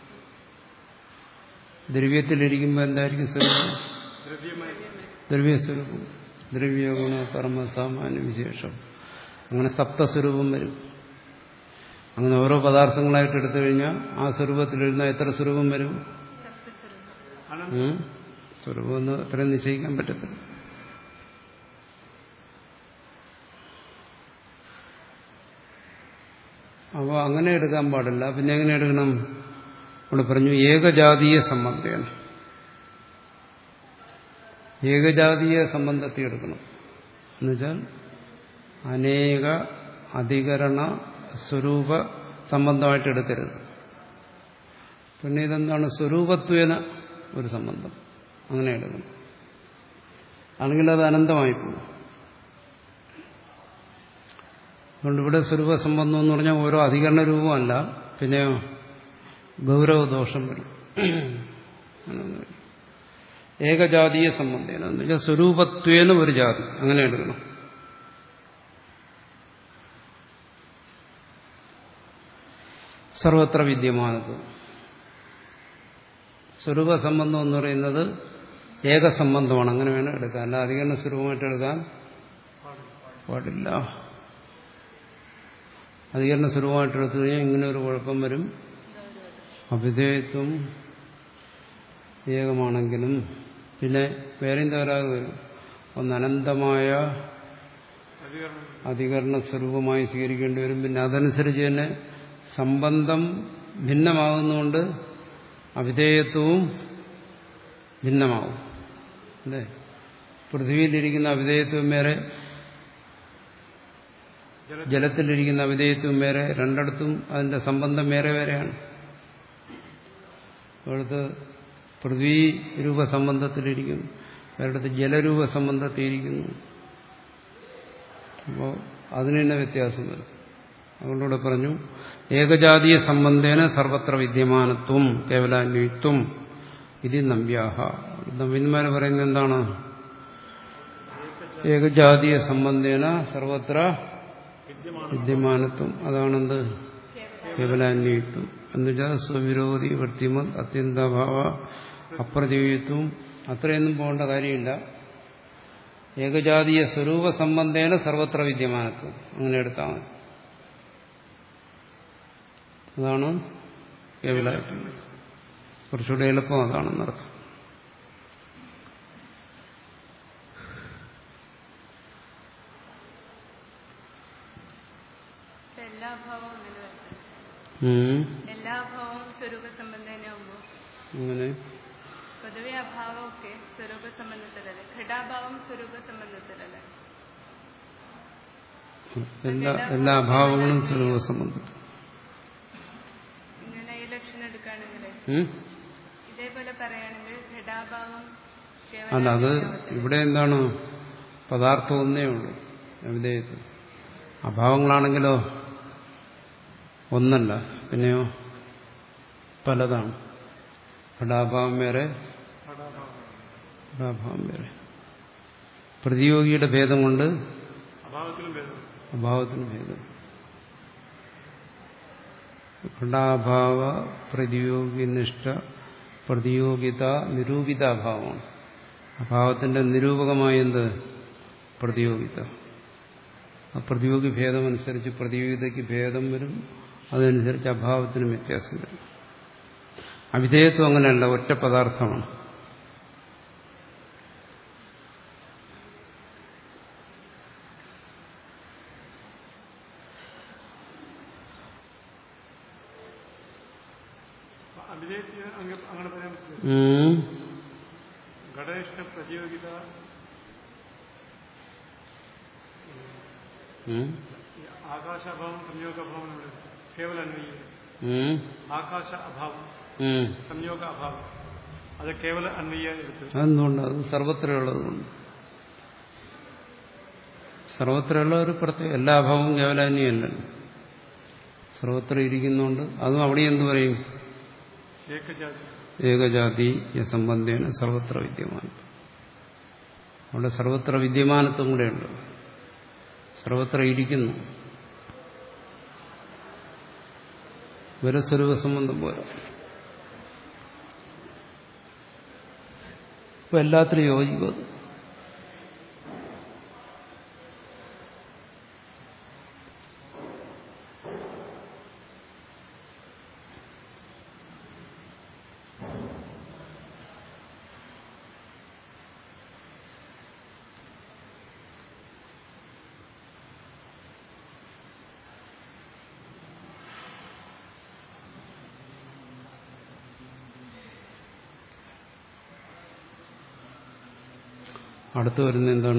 ദ്രവ്യത്തിലിരിക്കുമ്പോൾ എന്തായിരിക്കും സ്വരൂപം? ദ്രവ്യസ്വരൂപം. ദ്രവ്യ ഗുണ കർമ്മ സാമാന്യ വിശേഷം, അങ്ങനെ സപ്തസ്വരൂപം വരും. അങ്ങനെ ഓരോ പദാർത്ഥങ്ങളായിട്ട് എടുത്തു കഴിഞ്ഞാൽ ആ സ്വരൂപത്തിലിരുന്ന എത്ര സ്വരൂപം വരും? സ്വരൂപം എന്ന് അത്രയും നിശ്ചയിക്കാൻ പറ്റത്തില്ല. അപ്പോൾ അങ്ങനെ എടുക്കാൻ പാടില്ല. പിന്നെ എങ്ങനെ എടുക്കണം? ഇവിടെ പറഞ്ഞു ഏകജാതീയ സംബന്ധം. ഏകജാതീയ സംബന്ധത്തെ എടുക്കണം. എന്നുവെച്ചാൽ അനേക അധികരണ സ്വരൂപ സംബന്ധമായിട്ട് എടുക്കരുത്. പിന്നെ ഇതെന്താണ്? സ്വരൂപത്വേന ഒരു സംബന്ധം, അങ്ങനെ എടുക്കണം. അല്ലെങ്കിൽ അത് അനന്തമായി പോകും. അതുകൊണ്ട് ഇവിടെ സ്വരൂപ സംബന്ധം എന്ന് പറഞ്ഞാൽ ഓരോ അധികരണ രൂപമല്ല, പിന്നെയോ ഗൗരവദോഷം വരും. ഏകജാതീയ സംബന്ധേന എന്ന് വെച്ചാൽ സ്വരൂപത്വേന ഒരു ജാതി, അങ്ങനെ എടുക്കണം. സർവത്ര വിദ്യമാനത്വം. സ്വരൂപ സംബന്ധം എന്ന് പറയുന്നത് ഏകസംബന്ധമാണ്, അങ്ങനെ വേണം എടുക്കാൻ. അല്ല അധികരണ സ്വരൂപമായിട്ട് എടുക്കാൻ പാടില്ല. അധികരണ സ്വരൂപമായിട്ട് എടുത്തു കഴിഞ്ഞാൽ ഇങ്ങനെ ഒരു കുഴപ്പം വരും. അവിധേയത്വം ഏകമാണെങ്കിലും പിന്നെ വേറെയും തകരാറ് വരും. ഒന്ന് അനന്തമായ അധികരണ സ്വരൂപമായി സ്വീകരിക്കേണ്ടി വരും. പിന്നെ അതനുസരിച്ച് തന്നെ സംബന്ധം ഭിന്നമാകുന്നതുകൊണ്ട് അവിധേയത്വവും ഭിന്നമാകും. അല്ലേ? പൃഥ്വിയിലിരിക്കുന്ന അവിധേയത്വം വേറെ, ജലത്തിലിരിക്കുന്ന അവിധേയത്വം വേറെ. രണ്ടിടത്തും അതിന്റെ സംബന്ധം വേറെ വേറെയാണ്. അവിടുത്തെ പൃഥ്വി രൂപ സംബന്ധത്തിലിരിക്കുന്നു, വേറെടുത്ത് ജലരൂപ സംബന്ധത്തിലിരിക്കുന്നു. അപ്പോൾ അതിന് തന്നെ വ്യത്യാസം വരും. അതുകൊണ്ടിവിടെ പറഞ്ഞു ഏകജാതീയ സംബന്ധേന സർവത്ര വിദ്യമാനത്വം കേവലാന്വയിത്വം ഇത് നമ്പ്യാഹ. നവീന്മാർ പറയുന്നത് എന്താണ്? ഏകജാതീയ സംബന്ധേന സർവത്ര വിദ്യമാനത്വം. അതാണെന്ത്? കേവലാന്വയിത്വം. എന്നുവെച്ചാൽ സ്വവിരോധി വൃത്തിമത് അത്യന്താഭാവ അപ്രതിവിത്വം. അത്രയൊന്നും പോകേണ്ട കാര്യമില്ല. ഏകജാതീയ സ്വരൂപ സംബന്ധേന സർവത്ര വിദ്യമാനത്വം, അങ്ങനെ എടുത്താൽ മതി. അതാണ് കേവലായിട്ടും. കുറച്ചുകൂടെ എളുപ്പം അതാണെന്നർത്ഥം. അങ്ങനെ പൊതുവെ അഭാവമൊക്കെ സ്വരൂപ സംബന്ധത്തിലല്ലേ? ഘടാഭാവം സ്വരൂപ സംബന്ധത്തിലല്ലേ? എല്ലാ എല്ലാ അഭാവങ്ങളും സ്വരൂപ സംബന്ധത്തിൽ. ഇങ്ങനെ ഈ ലക്ഷണം എടുക്കുകയാണെങ്കിൽ ഇതേപോലെ പറയുകയാണെങ്കിൽ ഘടാഭാവം അല്ല, അത് ഇവിടെ എന്താണ്? പദാർത്ഥം ഒന്നേ ഉള്ളൂ വിധേയത്വം. അഭാവങ്ങളാണെങ്കിലോ ഒന്നല്ല, പിന്നെയോ പലതാണ്. ഘടാഭാവം വേറെ, ഘടാഭാവം വേറെ. പ്രതിയോഗിയുടെ ഭേദം കൊണ്ട് അഭാവത്തിന് ഭേദം. ഘടാഭാവ പ്രതിയോഗിനിഷ്ഠ പ്രതിയോഗിത നിരൂപിത അഭാവമാണ്. അഭാവത്തിന്റെ നിരൂപകമായ എന്ത്? പ്രതിയോഗിത. ആ പ്രതിയോഗി ഭേദമനുസരിച്ച് പ്രതിയോഗിതയ്ക്ക് ഭേദം വരും, അതനുസരിച്ച് അഭാവത്തിനും വ്യത്യാസം വരും. അവിധേയത്വം അങ്ങനെയല്ല, ഒറ്റ പദാർത്ഥമാണ്. അങ്ങനെ പറയാൻ പറ്റില്ല. ഘടനിഷ്ഠ പ്രതിയോഗിത ആകാശ അഭാവം സംയോഗ അഭാവം കേവല അന്വയ. ആകാശ അഭാവം സംയോഗ അഭാവം അത് കേവല അന്വയ എടുത്തു. അതെന്തുകൊണ്ട്? അത് സർവത്രയുള്ളതുകൊണ്ട്. സർവത്രയുള്ള ഒരു പ്രത്യേക എല്ലാ അഭാവവും കേവലാന്യല്ല. സർവത്ര ഇരിക്കുന്നുണ്ട്. അതും അവിടെ എന്ത് പറയും? ഏകജാതീയ സംബന്ധേന സർവത്ര വിദ്യമാനത്വം. അവിടെ സർവത്ര വിദ്യമാനത്വം കൂടെയുണ്ട്. സർവത്ര ഇരിക്കുന്നു. ഒരു സ്വരൂപ സംബന്ധം പോലെ ഇപ്പൊ എല്ലാത്തിനും യോജിക്കും. അടുത്ത് വരുന്ന എന്താണ്?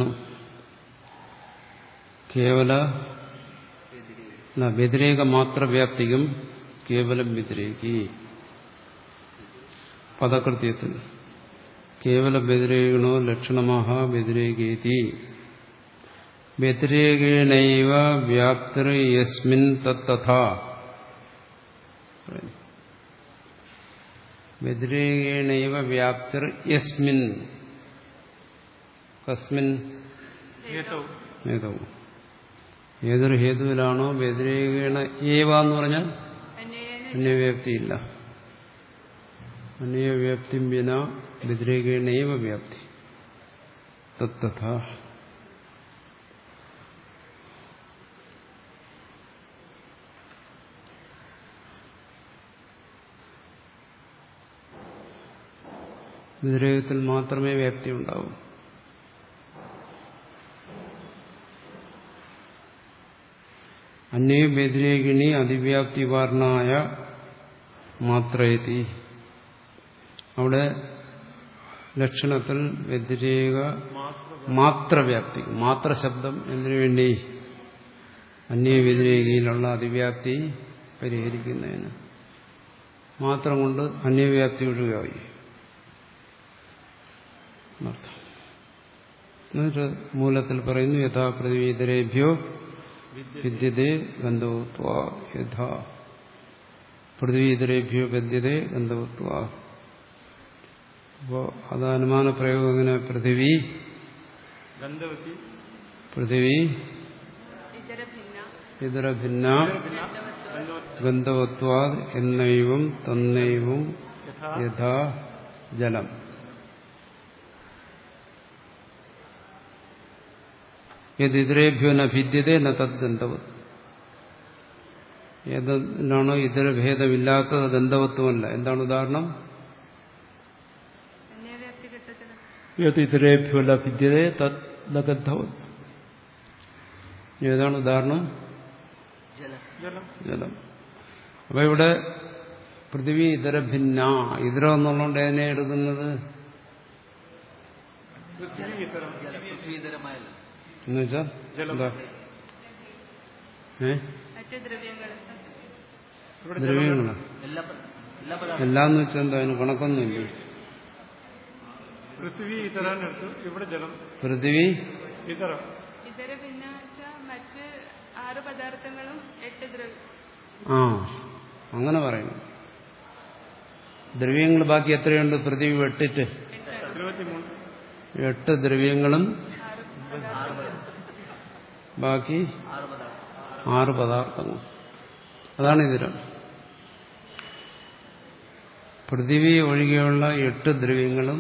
കേവല വ്യതിരേക മാത്ര വ്യാപ്തിക്കും കേവലം വ്യതിരേകി പദകൃത്യത്തിൽ കേവല വ്യതിരേകണോ ലക്ഷണമാഹ വ്യതിരേകേതി വ്യതിരേകേണൈവ വ്യാപ്തിർ യസ്മിൻ തത്തഥാ. വ്യതിരേകേണൈവ വ്യാപ്തിർ യസ്മിൻ കസ്മിൻ ഹേതവും. ഏതൊരു ഹേതുവിലാണോ വ്യതിരേകേണ ഏവ എന്ന് പറഞ്ഞാൽ അന്യവ്യാപ്തിയില്ല. അന്യവ്യാപ്തി വിന വ്യതിരേകേണൈവ വ്യാപ്തി തത്തഥാ. വ്യതിരേകത്തിൽ മാത്രമേ വ്യാപ്തി ഉണ്ടാവൂ. അന്യ വ്യതിരേകിണി അതിവ്യാപ്തിവാർണായ മാത്രയതി. അവിടെ ലക്ഷണത്തിൽ വ്യതിരേക മാത്രവ്യാപ്തി, മാത്ര ശബ്ദം എന്തിനു വേണ്ടി? അന്യ വ്യതിരേകിയിലുള്ള അതിവ്യാപ്തി പരിഹരിക്കുന്നതിന് മാത്രം കൊണ്ട് അന്യവ്യാപ്തി ഒഴിവായി. എന്നിട്ട് മൂലത്തിൽ പറയുന്നു യഥാ പൃഥ്വീതരേഭ്യോ വിദ്യതേ ഗന്ധവത്വാ. യഥാ പൃഥ്വീതരേഭ്യോ വിദ്യതേ ഗന്ധവത്വാ. അപ്പോ അത് അനുമാന പ്രയോഗം എങ്ങനെ? പൃഥിവി പൃഥിവി ഇതര ഭിന്ന ഗന്ധവത്വാ എന്നൈവം തന്നൈവം യഥാ ജലം. യതിതരേഭ്യോ ന ഭിദ്യതേ ന തദ് ഗന്ധവത്. ഏതാണോ ഇതര ഭേദമില്ലാത്തത് ഗന്ധവത്വമല്ല. എന്താണ് ഉദാഹരണം? യതിതരേഭ്യോ ന ഭിദ്യതേ തദ് ന ഗന്ധവത്. ഏതാണ് ഉദാഹരണം? ജലം. അപ്പൊ ഇവിടെ പൃഥിവി ഇതര ഭിന്ന, ഇതര എന്നുള്ളതുകൊണ്ട് എന്നെ എടുക്കുന്നത് എന്നുവെച്ചാ എന്താ? ഏ ദ്രവ്യങ്ങള് എല്ലാന്ന് വെച്ചാൽ എന്താ? അതിന് കണക്കൊന്നുമില്ല. പൃഥ്വി ഇതരാൻ എടുത്തു, ഇവിടെ ജലം. പൃഥ്വി ഇതര ഇതര ഭിന്ന മറ്റ് ആറ് പദാർത്ഥങ്ങളും എട്ട് ദ്രവ്യം. ആ അങ്ങനെ പറയുന്നു. ദ്രവ്യങ്ങൾ ബാക്കി എത്രയുണ്ട്? പൃഥ്വി എട്ടിട്ട് എട്ട് ദ്രവ്യങ്ങളും ബാക്കി ആറ് പദാർത്ഥങ്ങൾ. അതാണ് ഇതിരം. പൃഥിവി ഒഴികെയുള്ള എട്ട് ദ്രവ്യങ്ങളും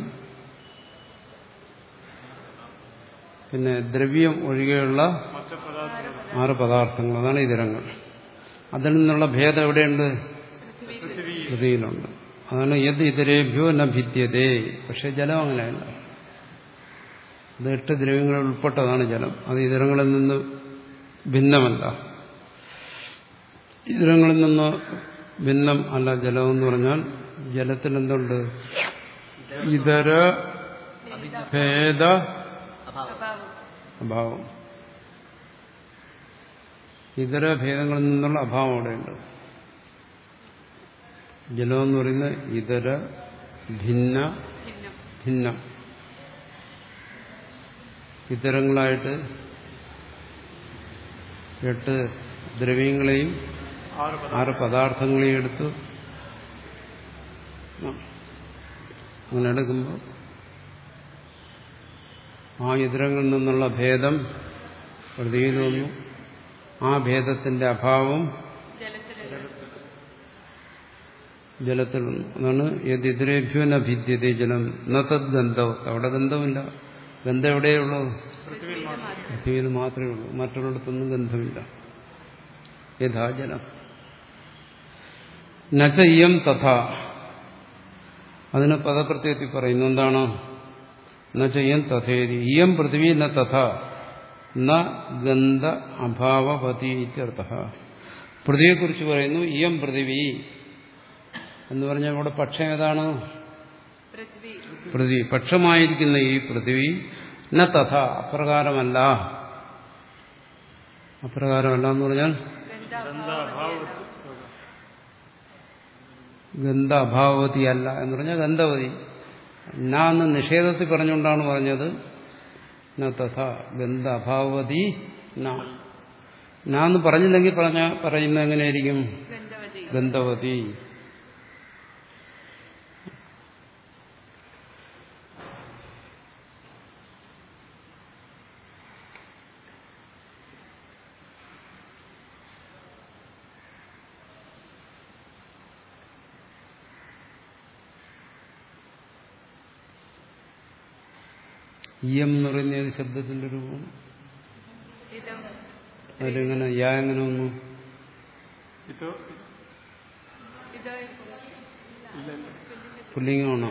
പിന്നെ ദ്രവ്യം ഒഴികെയുള്ള ആറ് പദാർത്ഥങ്ങൾ. അതാണ് ഇതരങ്ങൾ. അതിൽ നിന്നുള്ള ഭേദം എവിടെയുണ്ട്? പൃഥിവിയിലുണ്ട്. അതാണ് യത് ഇതരേഭ്യോ ന ഭിദ്യതേ. പക്ഷെ ജലം അങ്ങനെയല്ല. അത് എട്ട് ദ്രവ്യങ്ങളിൽ ഉൾപ്പെട്ടതാണ് ജലം. അത് ഇതരങ്ങളിൽ നിന്ന് ഭിന്നമല്ല. ഇതരങ്ങളിൽ നിന്ന് ഭിന്നം അല്ല ജലം എന്ന് പറഞ്ഞാൽ ജലത്തിൽ എന്തുണ്ട്? ഇതര ഭേദ അഭാവം. ഇതര ഭേദങ്ങളിൽ നിന്നുള്ള അഭാവം അവിടെയുണ്ട്. ജലം എന്ന് പറയുന്നത് ഇതര ഭിന്ന ഭിന്നം. ഇതരങ്ങളായിട്ട് എട്ട് ദ്രവ്യങ്ങളെയും ആറ് പദം ആറ് പദാർത്ഥങ്ങളെയും എടുത്തു. അങ്ങനെ എടുക്കുമ്പോൾ ആ ഇതരങ്ങളിൽ നിന്നുള്ള ഭേദം പൃഥ്വിയിൽ വന്നു. ആ ഭേദത്തിന്റെ അഭാവം ജലത്തിൽ വന്നു. അതാണ് യതിരേഭ്യോ ന ഭിദ്യത ജലം ന തദ് ഗന്ധവും. അവിടെ ഗന്ധമില്ല. ഗന്ധം എവിടെയുള്ളൂ? പൃഥ്വിയിൽ മാത്രമേ ഉള്ളൂ. മറ്റുള്ളിടത്തൊന്നും ഗന്ധമില്ല. യഥാ ജലം നചയ്യം തഥാ. അതിന് പദപ്രത്യയത്തിൽ പറയുന്നു എന്താണ്? നചയ്യം തഥേരി ഇയം പൃഥ്വി ന തഥാ ന ഗന്ധ അഭാവപതി ഇത്യർത്ഥഃ. പൃഥ്വിയെക്കുറിച്ച് പറയുന്നു ഇയം പൃഥിവി എന്ന് പറഞ്ഞാൽ ഇവിടെ പക്ഷം ഏതാണ്? പൃഥ്വി. പക്ഷമായിരിക്കുന്ന ഈ പൃഥ്വി ന തഥ അപ്രകാരമല്ല. അപ്രകാരമല്ല എന്ന് പറഞ്ഞാൽ ഗന്ധ അഭാവവതി അല്ല എന്ന് പറഞ്ഞാൽ ഗന്ധവതി. നാ എന്ന് നിഷേധത്തിൽ പറഞ്ഞുകൊണ്ടാണ് പറഞ്ഞത് ന തഥ ഗന്ധ അഭാവവതി നാന്ന് പറഞ്ഞില്ലെങ്കിൽ പറഞ്ഞ പറയുന്നത് എങ്ങനെയായിരിക്കും? ഗന്ധവതി. ഇയം എന്ന് പറയുന്ന ഏത് ശബ്ദത്തിന്റെ രൂപം? അതിലെങ്ങനെ യാ എങ്ങനെ വന്നു? പുല്ലിംഗമാണോ?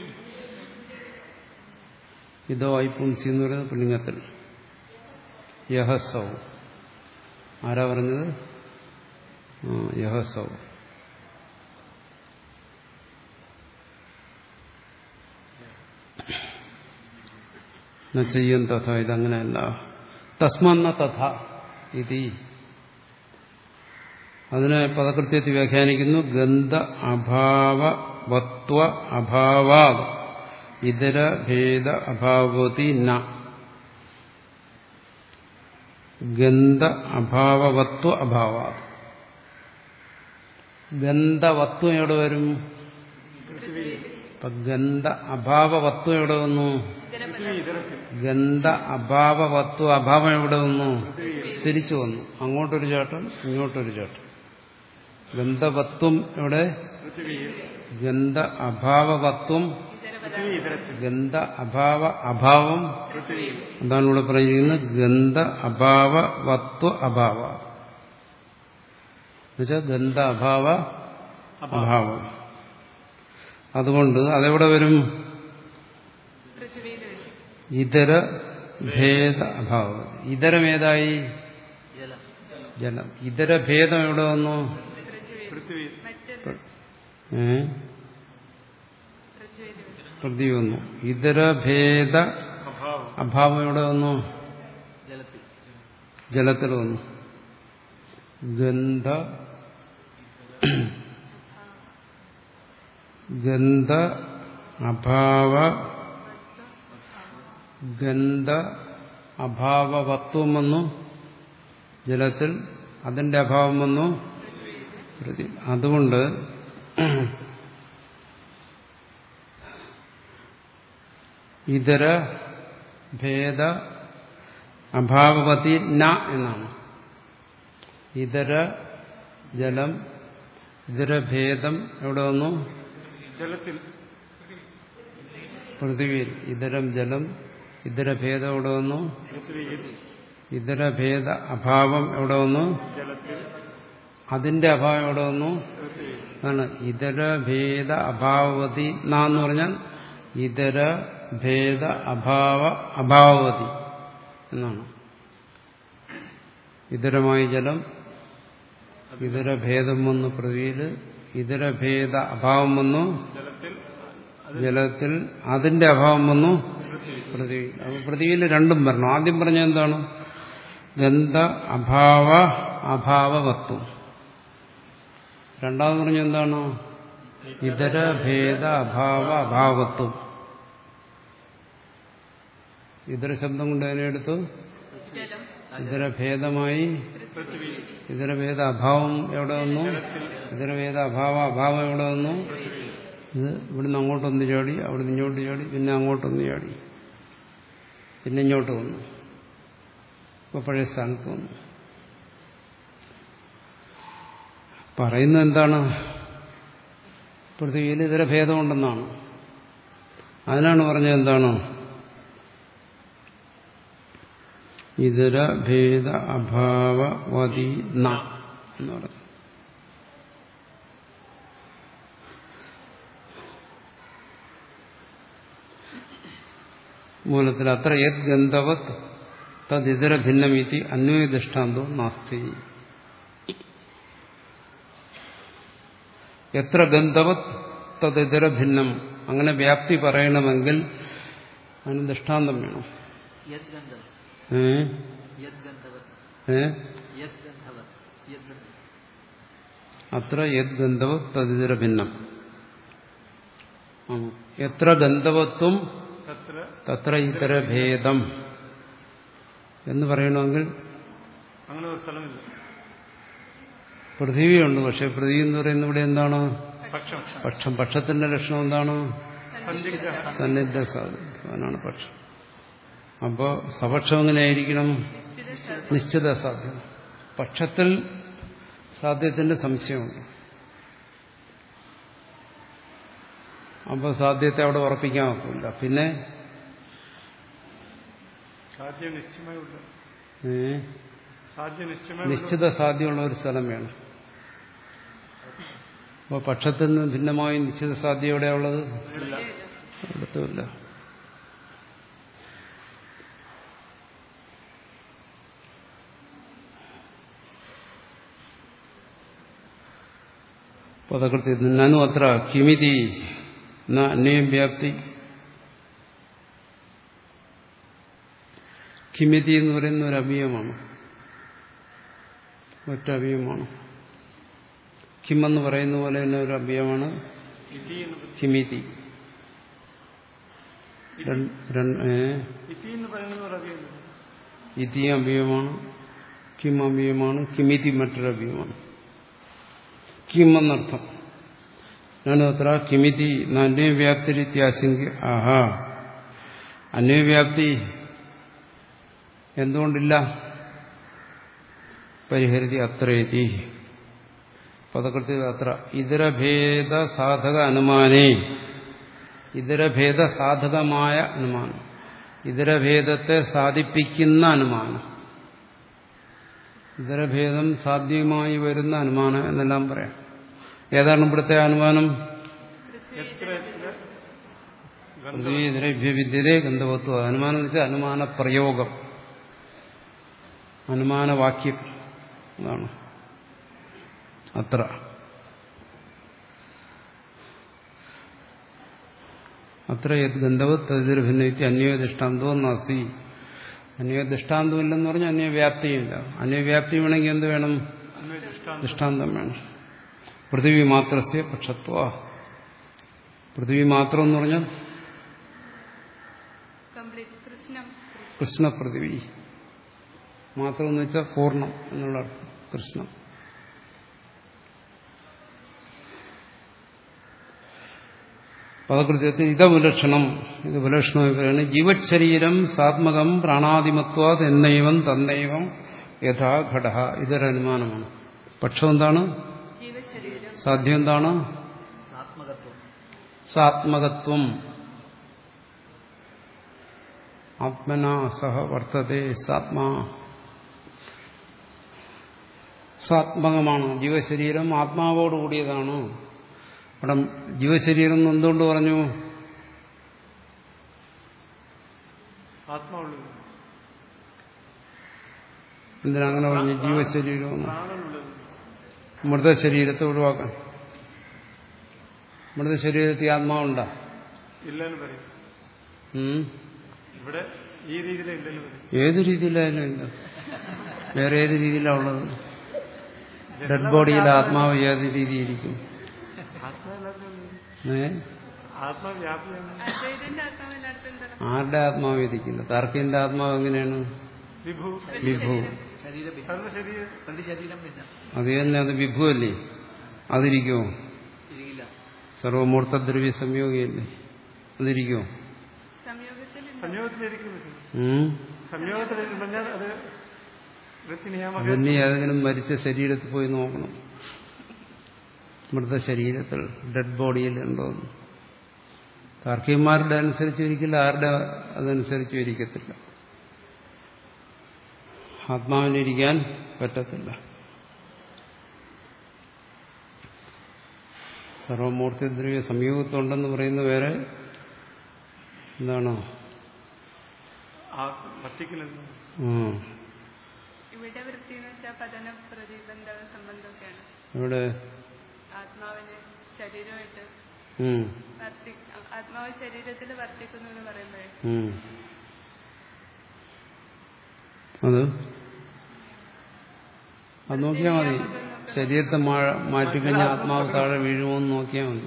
ഇതോ ഐപുംസി എന്ന് പറയുന്നത് പുല്ലിംഗത്തിൽ. യഹസൗ. ആരാ പറഞ്ഞത്? യഹസൗ. നചയ്യം തഥ. ഇതങ്ങനെയല്ല. തസ്മന്ന തഥ ഇതി. അതിനെ പദകൃത്യത്തിൽ വ്യാഖ്യാനിക്കുന്നു ഗന്ധ അഭാവവത്വ അഭാവാ ഇതര ഭേദ അഭാവതി ന. ഗന്ധ അഭാവവത്വ അഭാവാ. ഗന്ധവത്വം എവിടെ വരും? ഗന്ധ അഭാവവത്വം എവിടെ വന്നു? ഗന്ധ അഭാവവത്വ അഭാവം എവിടെ വന്നു? തിരിച്ചു വന്നു. അങ്ങോട്ടൊരു ചാട്ടം, ഇങ്ങോട്ടൊരു ചാട്ടം. ഗന്ധവത്വം എവിടെ? ഗന്ധ അഭാവവത്വം. ഗന്ധ അഭാവ അഭാവം. അതാണ് ഇവിടെ പറഞ്ഞിരിക്കുന്നത് ഗന്ധ അഭാവവത്വ അഭാവ എന്നുവെച്ചാൽ ഗന്ധ അഭാവ അഭാവം. അതുകൊണ്ട് അതെവിടെ വരും? ഇതര ഭേദ അഭാവം. ഇതരമേതായി? ജലം. ഇതര ഭേദം എവിടെ വന്നു? ഏ പൃഥ്വി വന്നു. ഇതര ഭേദ അഭാവം എവിടെ വന്നു? ജലത്തിൽ വന്നു. ഗന്ധ ഗന്ധ അഭാവ ഗന്ധ അഭാവവത്വം വന്നു ജലത്തിൽ. അതിന്റെ അഭാവം വന്നു പൃഥ്വി. അതുകൊണ്ട് ഇതര ഭേദ അഭാവവതി ന എന്നാണ്. ഇതര ജലം ഇതര ഭേദം എവിടെ വന്നു? ജലത്തിൽ. പൃഥ്വിയിൽ. ഇതരം ജലം ഇതര ഭേദം എവിടെ വന്നു? ഇതര ഭേദ അഭാവം എവിടെ വന്നു? അതിന്റെ അഭാവം എവിടെ വന്നു? അതാണ് ഇതര ഭേദ അഭാവവതി എന്ന് പറഞ്ഞാൽ ഇതര ഭേദ അഭാവ അഭാവവതി എന്നാണ്. ഇതരമായ ജലം ഇതര ഭേദം വന്നു പൃഥ്വിയിൽ. ഇതര ഭേദ അഭാവം വന്നു ജലത്തിൽ. അതിന്റെ അഭാവം വന്നു പൃഥ്വി. അപ്പൊ പൃഥ്വിയിൽ രണ്ടും വരണം. ആദ്യം പറഞ്ഞ എന്താണ്? ഗന്ധ അഭാവ അഭാവവത്വം. രണ്ടാമത് പറഞ്ഞ എന്താണ്? ഇതര ഭേദ അഭാവ അഭാവത്വം. ഇതര ശബ്ദം കൊണ്ട് അതിനെ എടുത്തു ഇതര ഭേദമായി പൃഥ്വി ഇതരഭേദ അഭാവം എവിടെ വന്നു? ഇതരഭേദ അഭാവ അഭാവം എവിടെ വന്നു? ഇത് ഇവിടുന്ന് അങ്ങോട്ടൊന്ന് ചാടി, അവിടുന്ന് ഇങ്ങോട്ട് ചാടി, പിന്നെ അങ്ങോട്ടൊന്ന് ചാടി, പിന്നെ ഇങ്ങോട്ട് വന്നു, ഇപ്പൊ പഴയ സ്ഥാനത്ത് വന്നു. പറയുന്നത് എന്താണ്? പൃഥ്വിയിൽ ഇതര ഭേദമുണ്ടെന്നാണ്. അതിനാണ് പറഞ്ഞത് എന്താണ്? ഇതര ഭേദ അഭാവവതി ന എന്ന് പറഞ്ഞു. മൂലത്തിൽ അത്ര യത് ഗന്ധവത് തദിതര ഭിന്നമിതി അന്വയ ദൃഷ്ടാന്തോ നാസ്തി. എത്ര ഗന്ധവത് തദിതര ഭിന്നം, അങ്ങനെ വ്യാപ്തി പറയണമെങ്കിൽ അതിന് ദൃഷ്ടാന്തം വേണം. ഏ ഏ അത്ര യത് ഗന്ധവത് തദിതര ഭിന്നം. എത്ര ഗന്ധവത്വം തത്ര ഇതര ഭേദം എന്ന് പറയണമെങ്കിൽ അങ്ങനെ ഒരു സ്ഥലമില്ല. പൃഥ്വിയുണ്ട്, പക്ഷെ പൃഥ്വി എന്ന് പറയുന്നത് ഇവിടെ എന്താണ്? പക്ഷം. പക്ഷം. പക്ഷത്തിന്റെ ലക്ഷണം എന്താണ്? സന്ദിഗ്ധ സന്നിഗ്ധ സാധ്യമാണ് പക്ഷം. അപ്പോ സപക്ഷം എങ്ങനെയായിരിക്കണം? നിശ്ചിത സാധ്യം. പക്ഷത്തിൽ സാധ്യത്തിന്റെ സംശയമുണ്ട്. അപ്പോൾ സാധ്യത്തെ അവിടെ ഉറപ്പിക്കാൻ ഒക്കില്ല. പിന്നെ സാധ്യം നിശ്ചയമായി ഉള്ള ഏ സാധ്യം നിശ്ചയമായി നിശ്ചിത സാധ്യമുള്ള ഒരു സ്ഥലം വേണം. അപ്പോൾ പക്ഷത്തിൽ നിന്ന് ഭിന്നമായി നിശ്ചിത സാധ്യ എവിടെയുള്ളത്? എടുത്തുമില്ല. പദകൃത്യ നനു അത്ര കിമിതി അന്വയം വ്യാപ്തി. കിമിതി എന്ന് പറയുന്ന ഒരു അവയവമാണ്, ഒറ്റ അവയവമാണ്. കിമെന്ന് പറയുന്ന പോലെ തന്നെ ഒരു അവയവമാണ് കിമിതി. ഇതി അവയവമാണ്, കിം അവയവമാണ്, കിമിതി മറ്റൊരു അവയവമാണ്. കിം എന്നർത്ഥം. ഞാനത്ര കിമിതി അന്വയവ്യാപ്തിരിത്യാശങ്ക. ആഹാ, അന്വയവ്യാപ്തി എന്തുകൊണ്ടില്ല? പരിഹരിതി അത്രേതി പദകൃത്യ അത്ര ഇതരഭേദ സാധക അനുമാനേ. ഇതരഭേദ സാധകമായ അനുമാനം, ഇതരഭേദത്തെ സാധിപ്പിക്കുന്ന അനുമാനം, ഇതരഭേദം സാധ്യമായി വരുന്ന അനുമാനം എന്നെല്ലാം പറയാം. ഏതാണ് ഇവിടുത്തെ അനുമാനം? വിദ്യതേ ഗന്ധവത്വം. അനുമാനം എന്ന് വെച്ചാൽ അനുമാന പ്രയോഗം, അനുമാനവാക്യം. അതാണ് അത്ര. അത്ര യത് ഗന്ധവത് തദിതര ഭിന്നവിത്തി അന്വയ ദൃഷ്ടാന്തോ നാസ്തി. അന്വയ ദൃഷ്ടാന്തമില്ലെന്ന് പറഞ്ഞാൽ അന്വയവ്യാപ്തിയില്ല. അന്വയവ്യാപ്തി വേണമെങ്കിൽ എന്ത് വേണം? ദൃഷ്ടാന്തം വേണം. പൃഥിവി മാത്രസ്യ പക്ഷത്വ. പൃഥിവി മാത്രം എന്ന് പറഞ്ഞാൽ കൃഷ്ണപൃഥിവി മാത്രം എന്ന് വെച്ചാൽ പൂർണ്ണം എന്നുള്ള അർത്ഥം. കൃഷ്ണം. പദകൃത്യത്തിൽ ഇത വിലക്ഷണം. ഇത് വിലക്ഷണമായി പറയുന്നത് ജീവത് ശരീരം സാത്മകം പ്രാണാദിമത്വാത് എന്നൈവം തന്നൈവം യഥാ ഘട. ഇതൊരനുമാനമാണ്. പക്ഷം എന്താണ്? സാധ്യം എന്താണ്? സാത്മകത്വം. ആത്മനാ സഹ വർത്തതേ സാത്മാ. സാത്മകമാണ് ജീവശരീരം, ആത്മാവോട് കൂടിയതാണ്. അവിടെ ജീവശരീരം എന്തുകൊണ്ട് പറഞ്ഞു? ആത്മാവുള്ളത്. എന്തിനാ അങ്ങനെ പറഞ്ഞു? ജീവശരീരം മൃതശരീരത്തെ ഒഴിവാക്കാൻ. മൃതശരീരത്തിൽ ആത്മാവുണ്ടാ? ഇല്ലെന്ന് പറയും. ഇവിടെ ഈ രീതിയിലില്ലെന്ന് പറയും. ഏത് രീതിയിലായാലും ഇല്ല. വേറെ ഏത് രീതിയിലാണ് ഉള്ളത്? ഡെഡ് ബോഡിയിൽ ആത്മാവ് ഏത് രീതിയിരിക്കും? ഏ ആത്മാവ്യാപിയാണ്. ആരുടെ ആത്മാവ് ഇരിക്കില്ല? തർക്കിന്റെ ആത്മാവ് എങ്ങനെയാണ്? വിഭു വിഭു. ശരീര ഭിന്നം. സർവശരീര പ്രതിശരീരം ഭിന്നം. അത് തന്നെ, അത് വിഭുവല്ലേ? അതിരിക്കുമോ? ഇരിക്കില്ല. സർവമൂർത്തദ്രവ്യ സംയോഗിയല്ലേ? അതിരിക്കുമോ? സംയോഗത്തിൽ സംയോഗത്തിലിരിക്കും. ഉം സംയോഗത്തിലേക്ക് പറഞ്ഞാൽ അത് വൃത്തി നിയാമക അതന്നെ. ഏതെങ്കിലും മരിച്ച ശരീരത്തിൽ പോയി നോക്കണം, മൃതശരീരത്തിൽ ഡെഡ് ബോഡിയിൽ ഉണ്ടോ. താർക്കികന്മാരുടെ അനുസരിച്ച് ഇരിക്കില്ല, ആരുടെ അതനുസരിച്ചും ഇരിക്കത്തില്ല. ആത്മാവിനിരിക്കാൻ പറ്റത്തില്ല. സർവമൂർത്തിദ്രവ്യ സംയോഗത്തുണ്ടെന്ന് പറയുന്ന വേറെ എന്താണോ വർത്തിക്കുന്നത്. ഇവിടെ വൃത്തി എന്ന് വെച്ചാൽ പതന പ്രതിബന്ധ സംബന്ധമൊക്കെയാണ്. ഇവിടെ ആത്മാവിന് ശരീരമായിട്ട് ഉം വർത്തി ആത്മാവ് ശരീരത്തിൽ വർത്തിക്കുന്നു എന്ന് പറയുമ്പോഴേ ഉം അത് അത് നോക്കിയാൽ മതി. ശരീരത്തെ മാറ്റിക്കഴിഞ്ഞാൽ ആത്മാവ് താഴെ വീഴുമോ എന്ന് നോക്കിയാൽ മതി.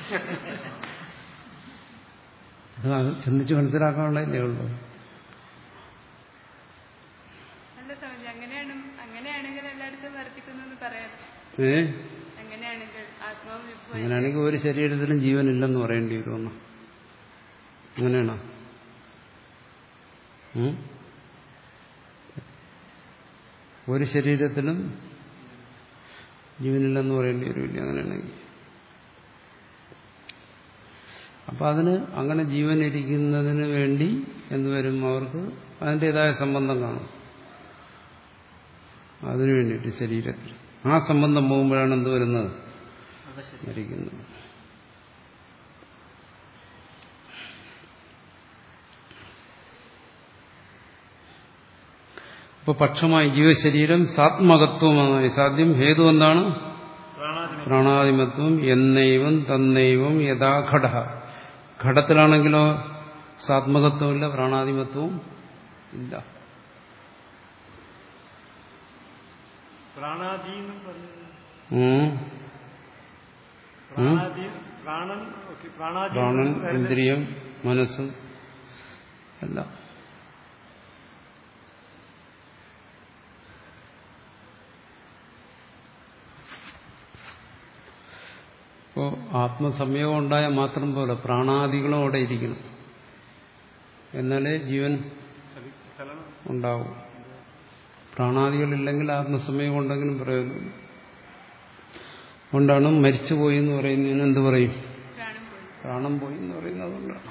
അത് ചിന്തിച്ച് മനസ്സിലാക്കാനുള്ളതല്ലേ ഉള്ളൂ. അല്ല സ്വാമി, അങ്ങനെയാണ് അങ്ങനെയാണെങ്കിൽ എല്ലായിടത്തും വർത്തിക്കുന്നു എന്ന് പറയാം. ഏ അങ്ങനെയാണെങ്കിൽ ആത്മാവ് വിഭവ അങ്ങനെയാണെങ്കിൽ ഒരു ശരീരത്തിലും ജീവനില്ലെന്ന് പറയേണ്ടി വരുമെന്ന്. അങ്ങനെയാണോ? ഒരു ശരീരത്തിലും ജീവനില്ലെന്ന് പറയേണ്ടി വരില്ല അങ്ങനെയാണെങ്കിൽ. അപ്പൊ അതിന് അങ്ങനെ ജീവനിരിക്കുന്നതിന് വേണ്ടി എന്തുവരും, അവർക്ക് അതിൻ്റെതായ സംബന്ധം കാണും. അതിനു വേണ്ടിയിട്ട് ശരീരത്തിൽ ആ സംബന്ധം പോകുമ്പോഴാണ് എന്ത് വരുന്നത്, മരിക്കുന്നത്. അപ്പൊ പക്ഷമായി ജീവശരീരം സാത്മകത്വമായി സാധ്യം. ഹേതു എന്താണ്? പ്രാണാദിമത്വം. എന്നൈവം തന്നൈവം യഥാ ഘട. ഘടത്തിലാണെങ്കിലോ സാത്മകത്വമില്ല, പ്രാണാദിമത്വവും ഇല്ല. പ്രാണൻ, ഇന്ദ്രിയം, മനസ്സും എല്ലാം. അപ്പോൾ ആത്മസംയോഗം ഉണ്ടായാൽ മാത്രം പോലെ പ്രാണാദികളും അവിടെ ഇരിക്കണം, എന്നാലേ ജീവൻ ഉണ്ടാവും. പ്രാണാദികളില്ലെങ്കിൽ ആത്മസംയോഗം ഉണ്ടെങ്കിലും പ്രയോജനം. അതുകൊണ്ടാണ് മരിച്ചുപോയി എന്ന് പറയുന്നതിന് എന്ത് പറയും? പ്രാണം പോയി എന്ന് പറയുന്നത് അതുകൊണ്ടാണ്.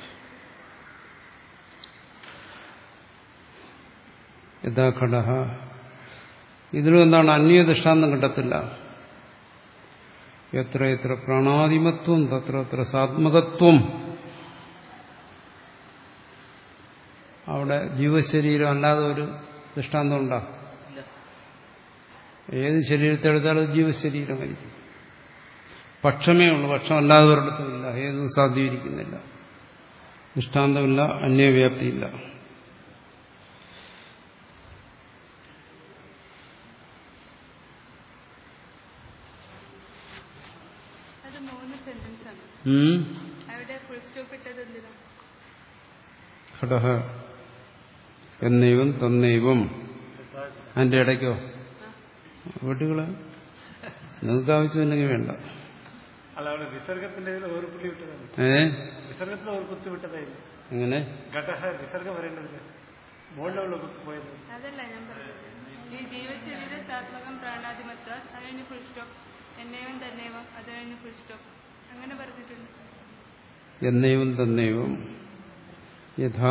യഥാ ഘടഃ. ഇതിലും എന്താണ്, അന്യ ദൃഷ്ടാന്തം കിട്ടത്തില്ല. എത്ര എത്ര പ്രാണാദിമത്വം തത്ര എത്ര സാത്മകത്വം. അവിടെ ജീവശരീരം അല്ലാതെ ഒരു ദൃഷ്ടാന്തം ഉണ്ടാ? ഏത് ശരീരത്തെ എടുത്താലും ജീവശരീരമായിരിക്കും. പക്ഷമേ ഉള്ളൂ, പക്ഷം അല്ലാതെ ഒരിടത്തുമില്ല. ഏതും സാധ്യീകരിക്കുന്നില്ല, ദൃഷ്ടാന്തമില്ല, അന്യവ്യാപ്തിയില്ല. ഘടഃ എന്നൈവം തന്നൈവം. അതിന്റെ ഇടയ്ക്കോ വീട്ടുകളെ നിങ്ങൾക്ക് ആവശ്യമില്ലെങ്കിൽ വേണ്ട. ഏ എങ്ങനെ അതല്ല ഞാൻ പറഞ്ഞത്. ഈ ജീവശരീര സാത്മകം പ്രാണാദിമത്വം അത് കഴിഞ്ഞ് ഫുൾ സ്റ്റോപ്പ്. എന്നൈവം തന്നൈവം അത് കഴിഞ്ഞ് ഫുൾ സ്റ്റോപ്പ്. അങ്ങനെ പറഞ്ഞിട്ടുണ്ട്. എന്നൈവം തന്നൈവം യഥാ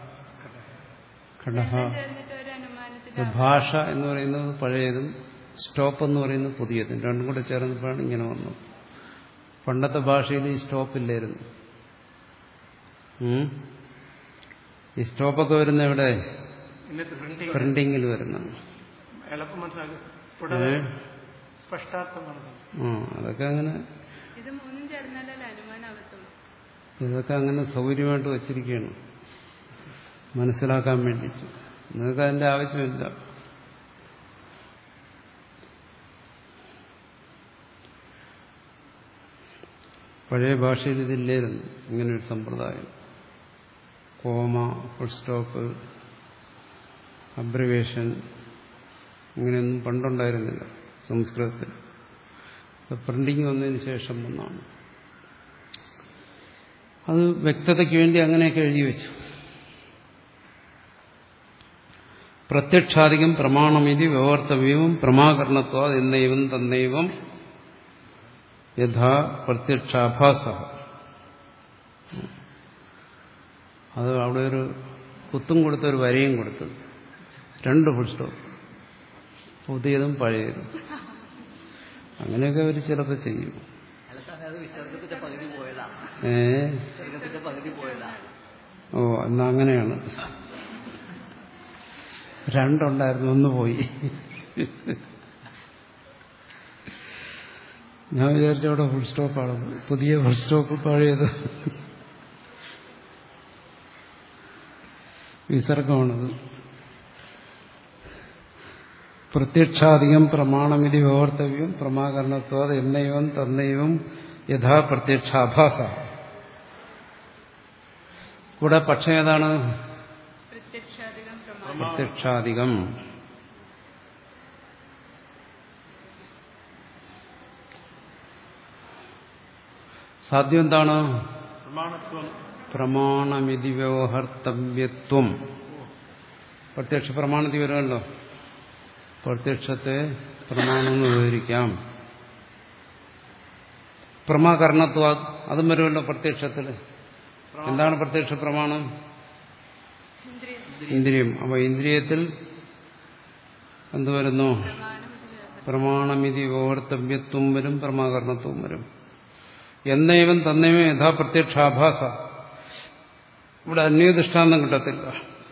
ഘടഃ. ഭാഷ എന്ന് പറയുന്നത് പഴയതും സ്റ്റോപ്പ് എന്ന് പറയുന്നത് പുതിയതും രണ്ടും കൂടെ ചേർന്നപ്പോഴാണ് ഇങ്ങനെ വന്നത്. പണ്ടത്തെ ഭാഷയിൽ ഈ സ്റ്റോപ്പില്ലായിരുന്നു. ഈ സ്റ്റോപ്പൊക്കെ വരുന്ന എവിടെ? പ്രിന്റിങ്ങിൽ വരുന്ന. അതൊക്കെ അങ്ങനെ ഇതൊക്കെ അങ്ങനെ സൗകര്യമായിട്ട് വച്ചിരിക്കുകയാണ് മനസ്സിലാക്കാൻ വേണ്ടിയിട്ട്. നിങ്ങൾക്ക് അതിന്റെ ആവശ്യമില്ല. പഴയ ഭാഷയിൽ ഇതില്ലായിരുന്നു ഇങ്ങനൊരു സമ്പ്രദായം. കോമ, ഫുൾ സ്റ്റോപ്പ്, അബ്രിവേഷൻ ഇങ്ങനെയൊന്നും പണ്ടുണ്ടായിരുന്നില്ല സംസ്കൃതത്തിൽ. പ്രിന്റിങ് വന്നതിന് ശേഷം ഒന്നാണ്. അത് വ്യക്തതയ്ക്ക് വേണ്ടി അങ്ങനെയൊക്കെ എഴുതി വെച്ചു. പ്രത്യക്ഷാധികം പ്രമാണമിതി വ്യവഹർത്തവ്യവും പ്രമാകരണത്വ എന്നൈവം തന്നൈവം യഥാ പ്രത്യക്ഷാഭാസ. അത് അവിടെ ഒരു കുത്തും കൊടുത്ത ഒരു വരയും കൊടുത്തു, രണ്ട് പുസ്തകം, പുതിയതും പഴയതും. അങ്ങനെയൊക്കെ അവർ ചിലപ്പോൾ ചെയ്യും. ഏ ഓ എന്നാ അങ്ങനെയാണ്. രണ്ടുണ്ടായിരുന്നു, ഒന്ന് പോയി. ഞാൻ വിചാരിച്ച അവിടെ ഫുൾ സ്റ്റോപ്പാണ്, പുതിയ ഫുൾ സ്റ്റോപ്പ്, പഴയത് വിസർഗമാണത്. പ്രത്യക്ഷാധികം പ്രമാണമിതി വ്യവഹർത്തവ്യം പ്രമാകരണത്വ എന്നൈവം തന്നൈവം യഥാ പ്രത്യക്ഷാഭാസ. കൂടെ പക്ഷം ഏതാണ്? പ്രത്യക്ഷാധികം. സാധ്യം എന്താണ്? പ്രമാണമിതി വ്യവഹർത്തവ്യത്വം. പ്രത്യക്ഷ പ്രമാണത്തിൽ വരുമല്ലോ, പ്രത്യക്ഷത്തെ പ്രമാണം വിവരിക്കാം. പ്രമാകരണത്വ അതും വരുമല്ലോ പ്രത്യക്ഷത്തിൽ. എന്താണ് പ്രത്യക്ഷ പ്രമാണം? ഇന്ദ്രിയം. അപ്പൊ ഇന്ദ്രിയത്തിൽ എന്ത് വരുന്നു? പ്രമാണമിതി വ്യവഹർത്തവ്യത്വം വരും, പ്രമാകരണത്വം വരും. എന്നൈവം തന്നൈവം യഥാ പ്രത്യക്ഷാഭാസ. ഇവിടെ അന്യദൃഷ്ടാന്തം കിട്ടത്തില്ല.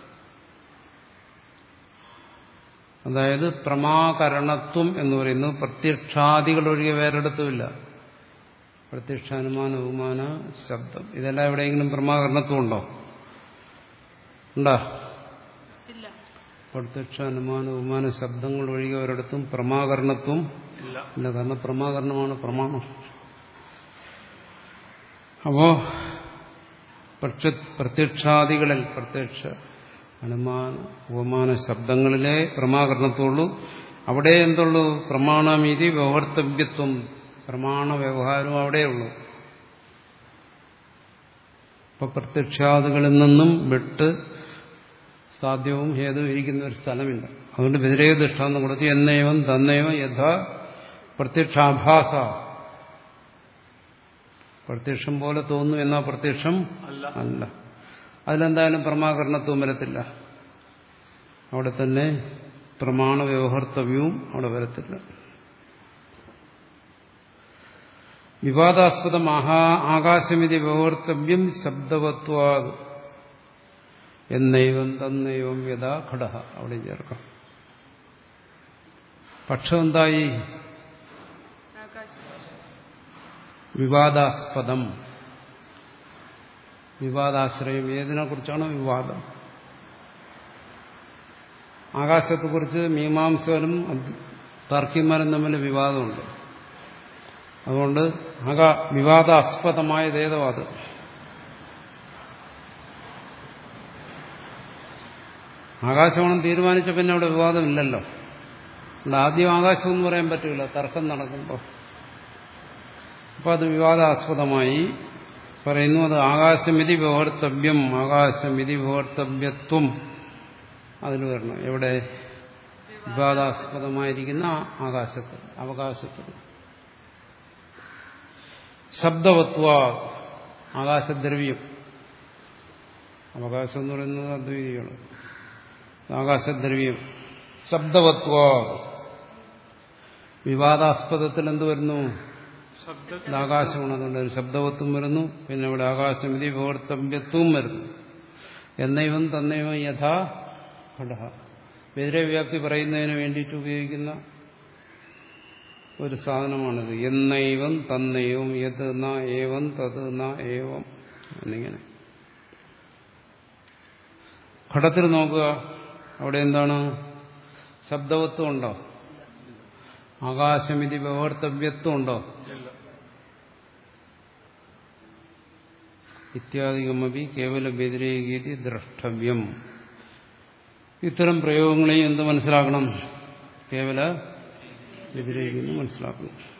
അതായത് പ്രമാകരണത്വം എന്ന് പറയുന്നത് പ്രത്യക്ഷാദികൾ ഒഴികെ വേറെടുത്തുമില്ല. പ്രത്യക്ഷ, അനുമാന, ഉപമാന, ശബ്ദം, ഇതെല്ലാം എവിടെയെങ്കിലും പ്രമാകരണത്വം ഉണ്ടോ? ഉണ്ടോ? പ്രത്യക്ഷ, അനുമാന, ഉപമാന, ശബ്ദങ്ങൾ ഒഴികെ ഒരിടത്തും പ്രമാകരണത്വം ഇല്ല. കാരണം പ്രമാകരണമാണ് പ്രമാണം. അപ്പോ പ്രത്യക്ഷാദികളിൽ, പ്രത്യക്ഷ, അനുമാന, ഉപമാന, ശബ്ദങ്ങളിലെ പ്രമാകരണത്തുള്ളൂ. അവിടെ എന്തുള്ളൂ? പ്രമാണമീതി വ്യവഹർത്തവ്യത്വം, പ്രമാണ വ്യവഹാരവും അവിടെയുള്ളൂ. അപ്പൊ പ്രത്യക്ഷാദികളിൽ നിന്നും വിട്ട് സാധ്യവും ഹേതുവും ഇരിക്കുന്ന ഒരു സ്ഥലമില്ല. അതുകൊണ്ട് വ്യതിരേക ദൃഷ്ടാന്തം കൊടുത്തു. എന്നൈവം തന്നൈവം യഥാ പ്രത്യക്ഷാഭാസ. പ്രത്യക്ഷം പോലെ തോന്നുന്നു, എന്നാ പ്രത്യക്ഷം അല്ല. അതിലെന്തായാലും പ്രമാകരണത്വം വരത്തില്ല. അവിടെ തന്നെ പ്രമാണ വ്യവഹർത്തവ്യവും അവിടെ വരത്തില്ല. വിവാദാസ്പദ മഹാ ആകാശമിതി വ്യവഹർത്തവ്യം ശബ്ദവത്വാ എന്നൈവം തന്നൈവം യഥാ ഘടഃ. അവിടെ ചേർക്കാം. പക്ഷം എന്തായി? വിവാദാസ്പദം. വിവാദാശ്രയം. ഏതിനെ കുറിച്ചാണ് വിവാദം? ആകാശത്തെക്കുറിച്ച് മീമാംസകരും താർക്കികന്മാരും തമ്മിൽ വിവാദമുണ്ട്. അതുകൊണ്ട് ആകാ വിവാദാസ്പദമായതേതോ അത്. ആകാശമാണെന്ന് തീരുമാനിച്ച പിന്നെ അവിടെ വിവാദമില്ലല്ലോ. അവിടെ ആദ്യം ആകാശം എന്ന് പറയാൻ പറ്റില്ല തർക്കം നടക്കുമ്പോൾ. അപ്പോൾ അത് വിവാദാസ്പദമായി പറയുന്നു. അത് ആകാശമിതി വ്യവഹർത്തവ്യം, ആകാശമിതി വ്യവഹർത്തവ്യത്വം അതിൽ വരണം. എവിടെ? വിവാദാസ്പദമായിരിക്കുന്ന ആകാശത്തിൽ, അവകാശത്തിൽ. ശബ്ദവത്വ, ആകാശദ്രവ്യം. അവകാശം എന്ന് പറയുന്നത് അദ്വൈതികള്. ആകാശദ്രവ്യം. ശബ്ദവത്വ. വിവാദാസ്പദത്തിൽ എന്ത് വരുന്നു? ആകാശമാണ്. അതുകൊണ്ട് ഒരു ശബ്ദവത്വം വരുന്നു. പിന്നെ ഇവിടെ ആകാശമിതി വ്യവഹർത്തവ്യത്വം വരുന്നു. എന്നൈവം തന്നൈവം യഥാ ഘടഃ. വ്യതിരവ്യാപ്തി പറയുന്നതിന് വേണ്ടിയിട്ട് ഉപയോഗിക്കുന്ന ഒരു സാധനമാണിത്. എന്നൈവം തന്നൈവം യത് ന ഏവം തത് ന ഏവം എന്നിങ്ങനെ. ഘടത്തിൽ നോക്കുക, അവിടെ എന്താണ്? ശബ്ദവത്വം ഉണ്ടോ? ആകാശമിതി വ്യവഹർത്തവ്യത്വം ഉണ്ടോ? ഇത്യാദികമപി കേവല വ്യതിരേകീതി ദ്രഷ്ടവ്യം. ഇത്തരം പ്രയോഗങ്ങളെയും എന്ത് മനസ്സിലാക്കണം? കേവല വ്യതിരേകം മനസ്സിലാക്കണം.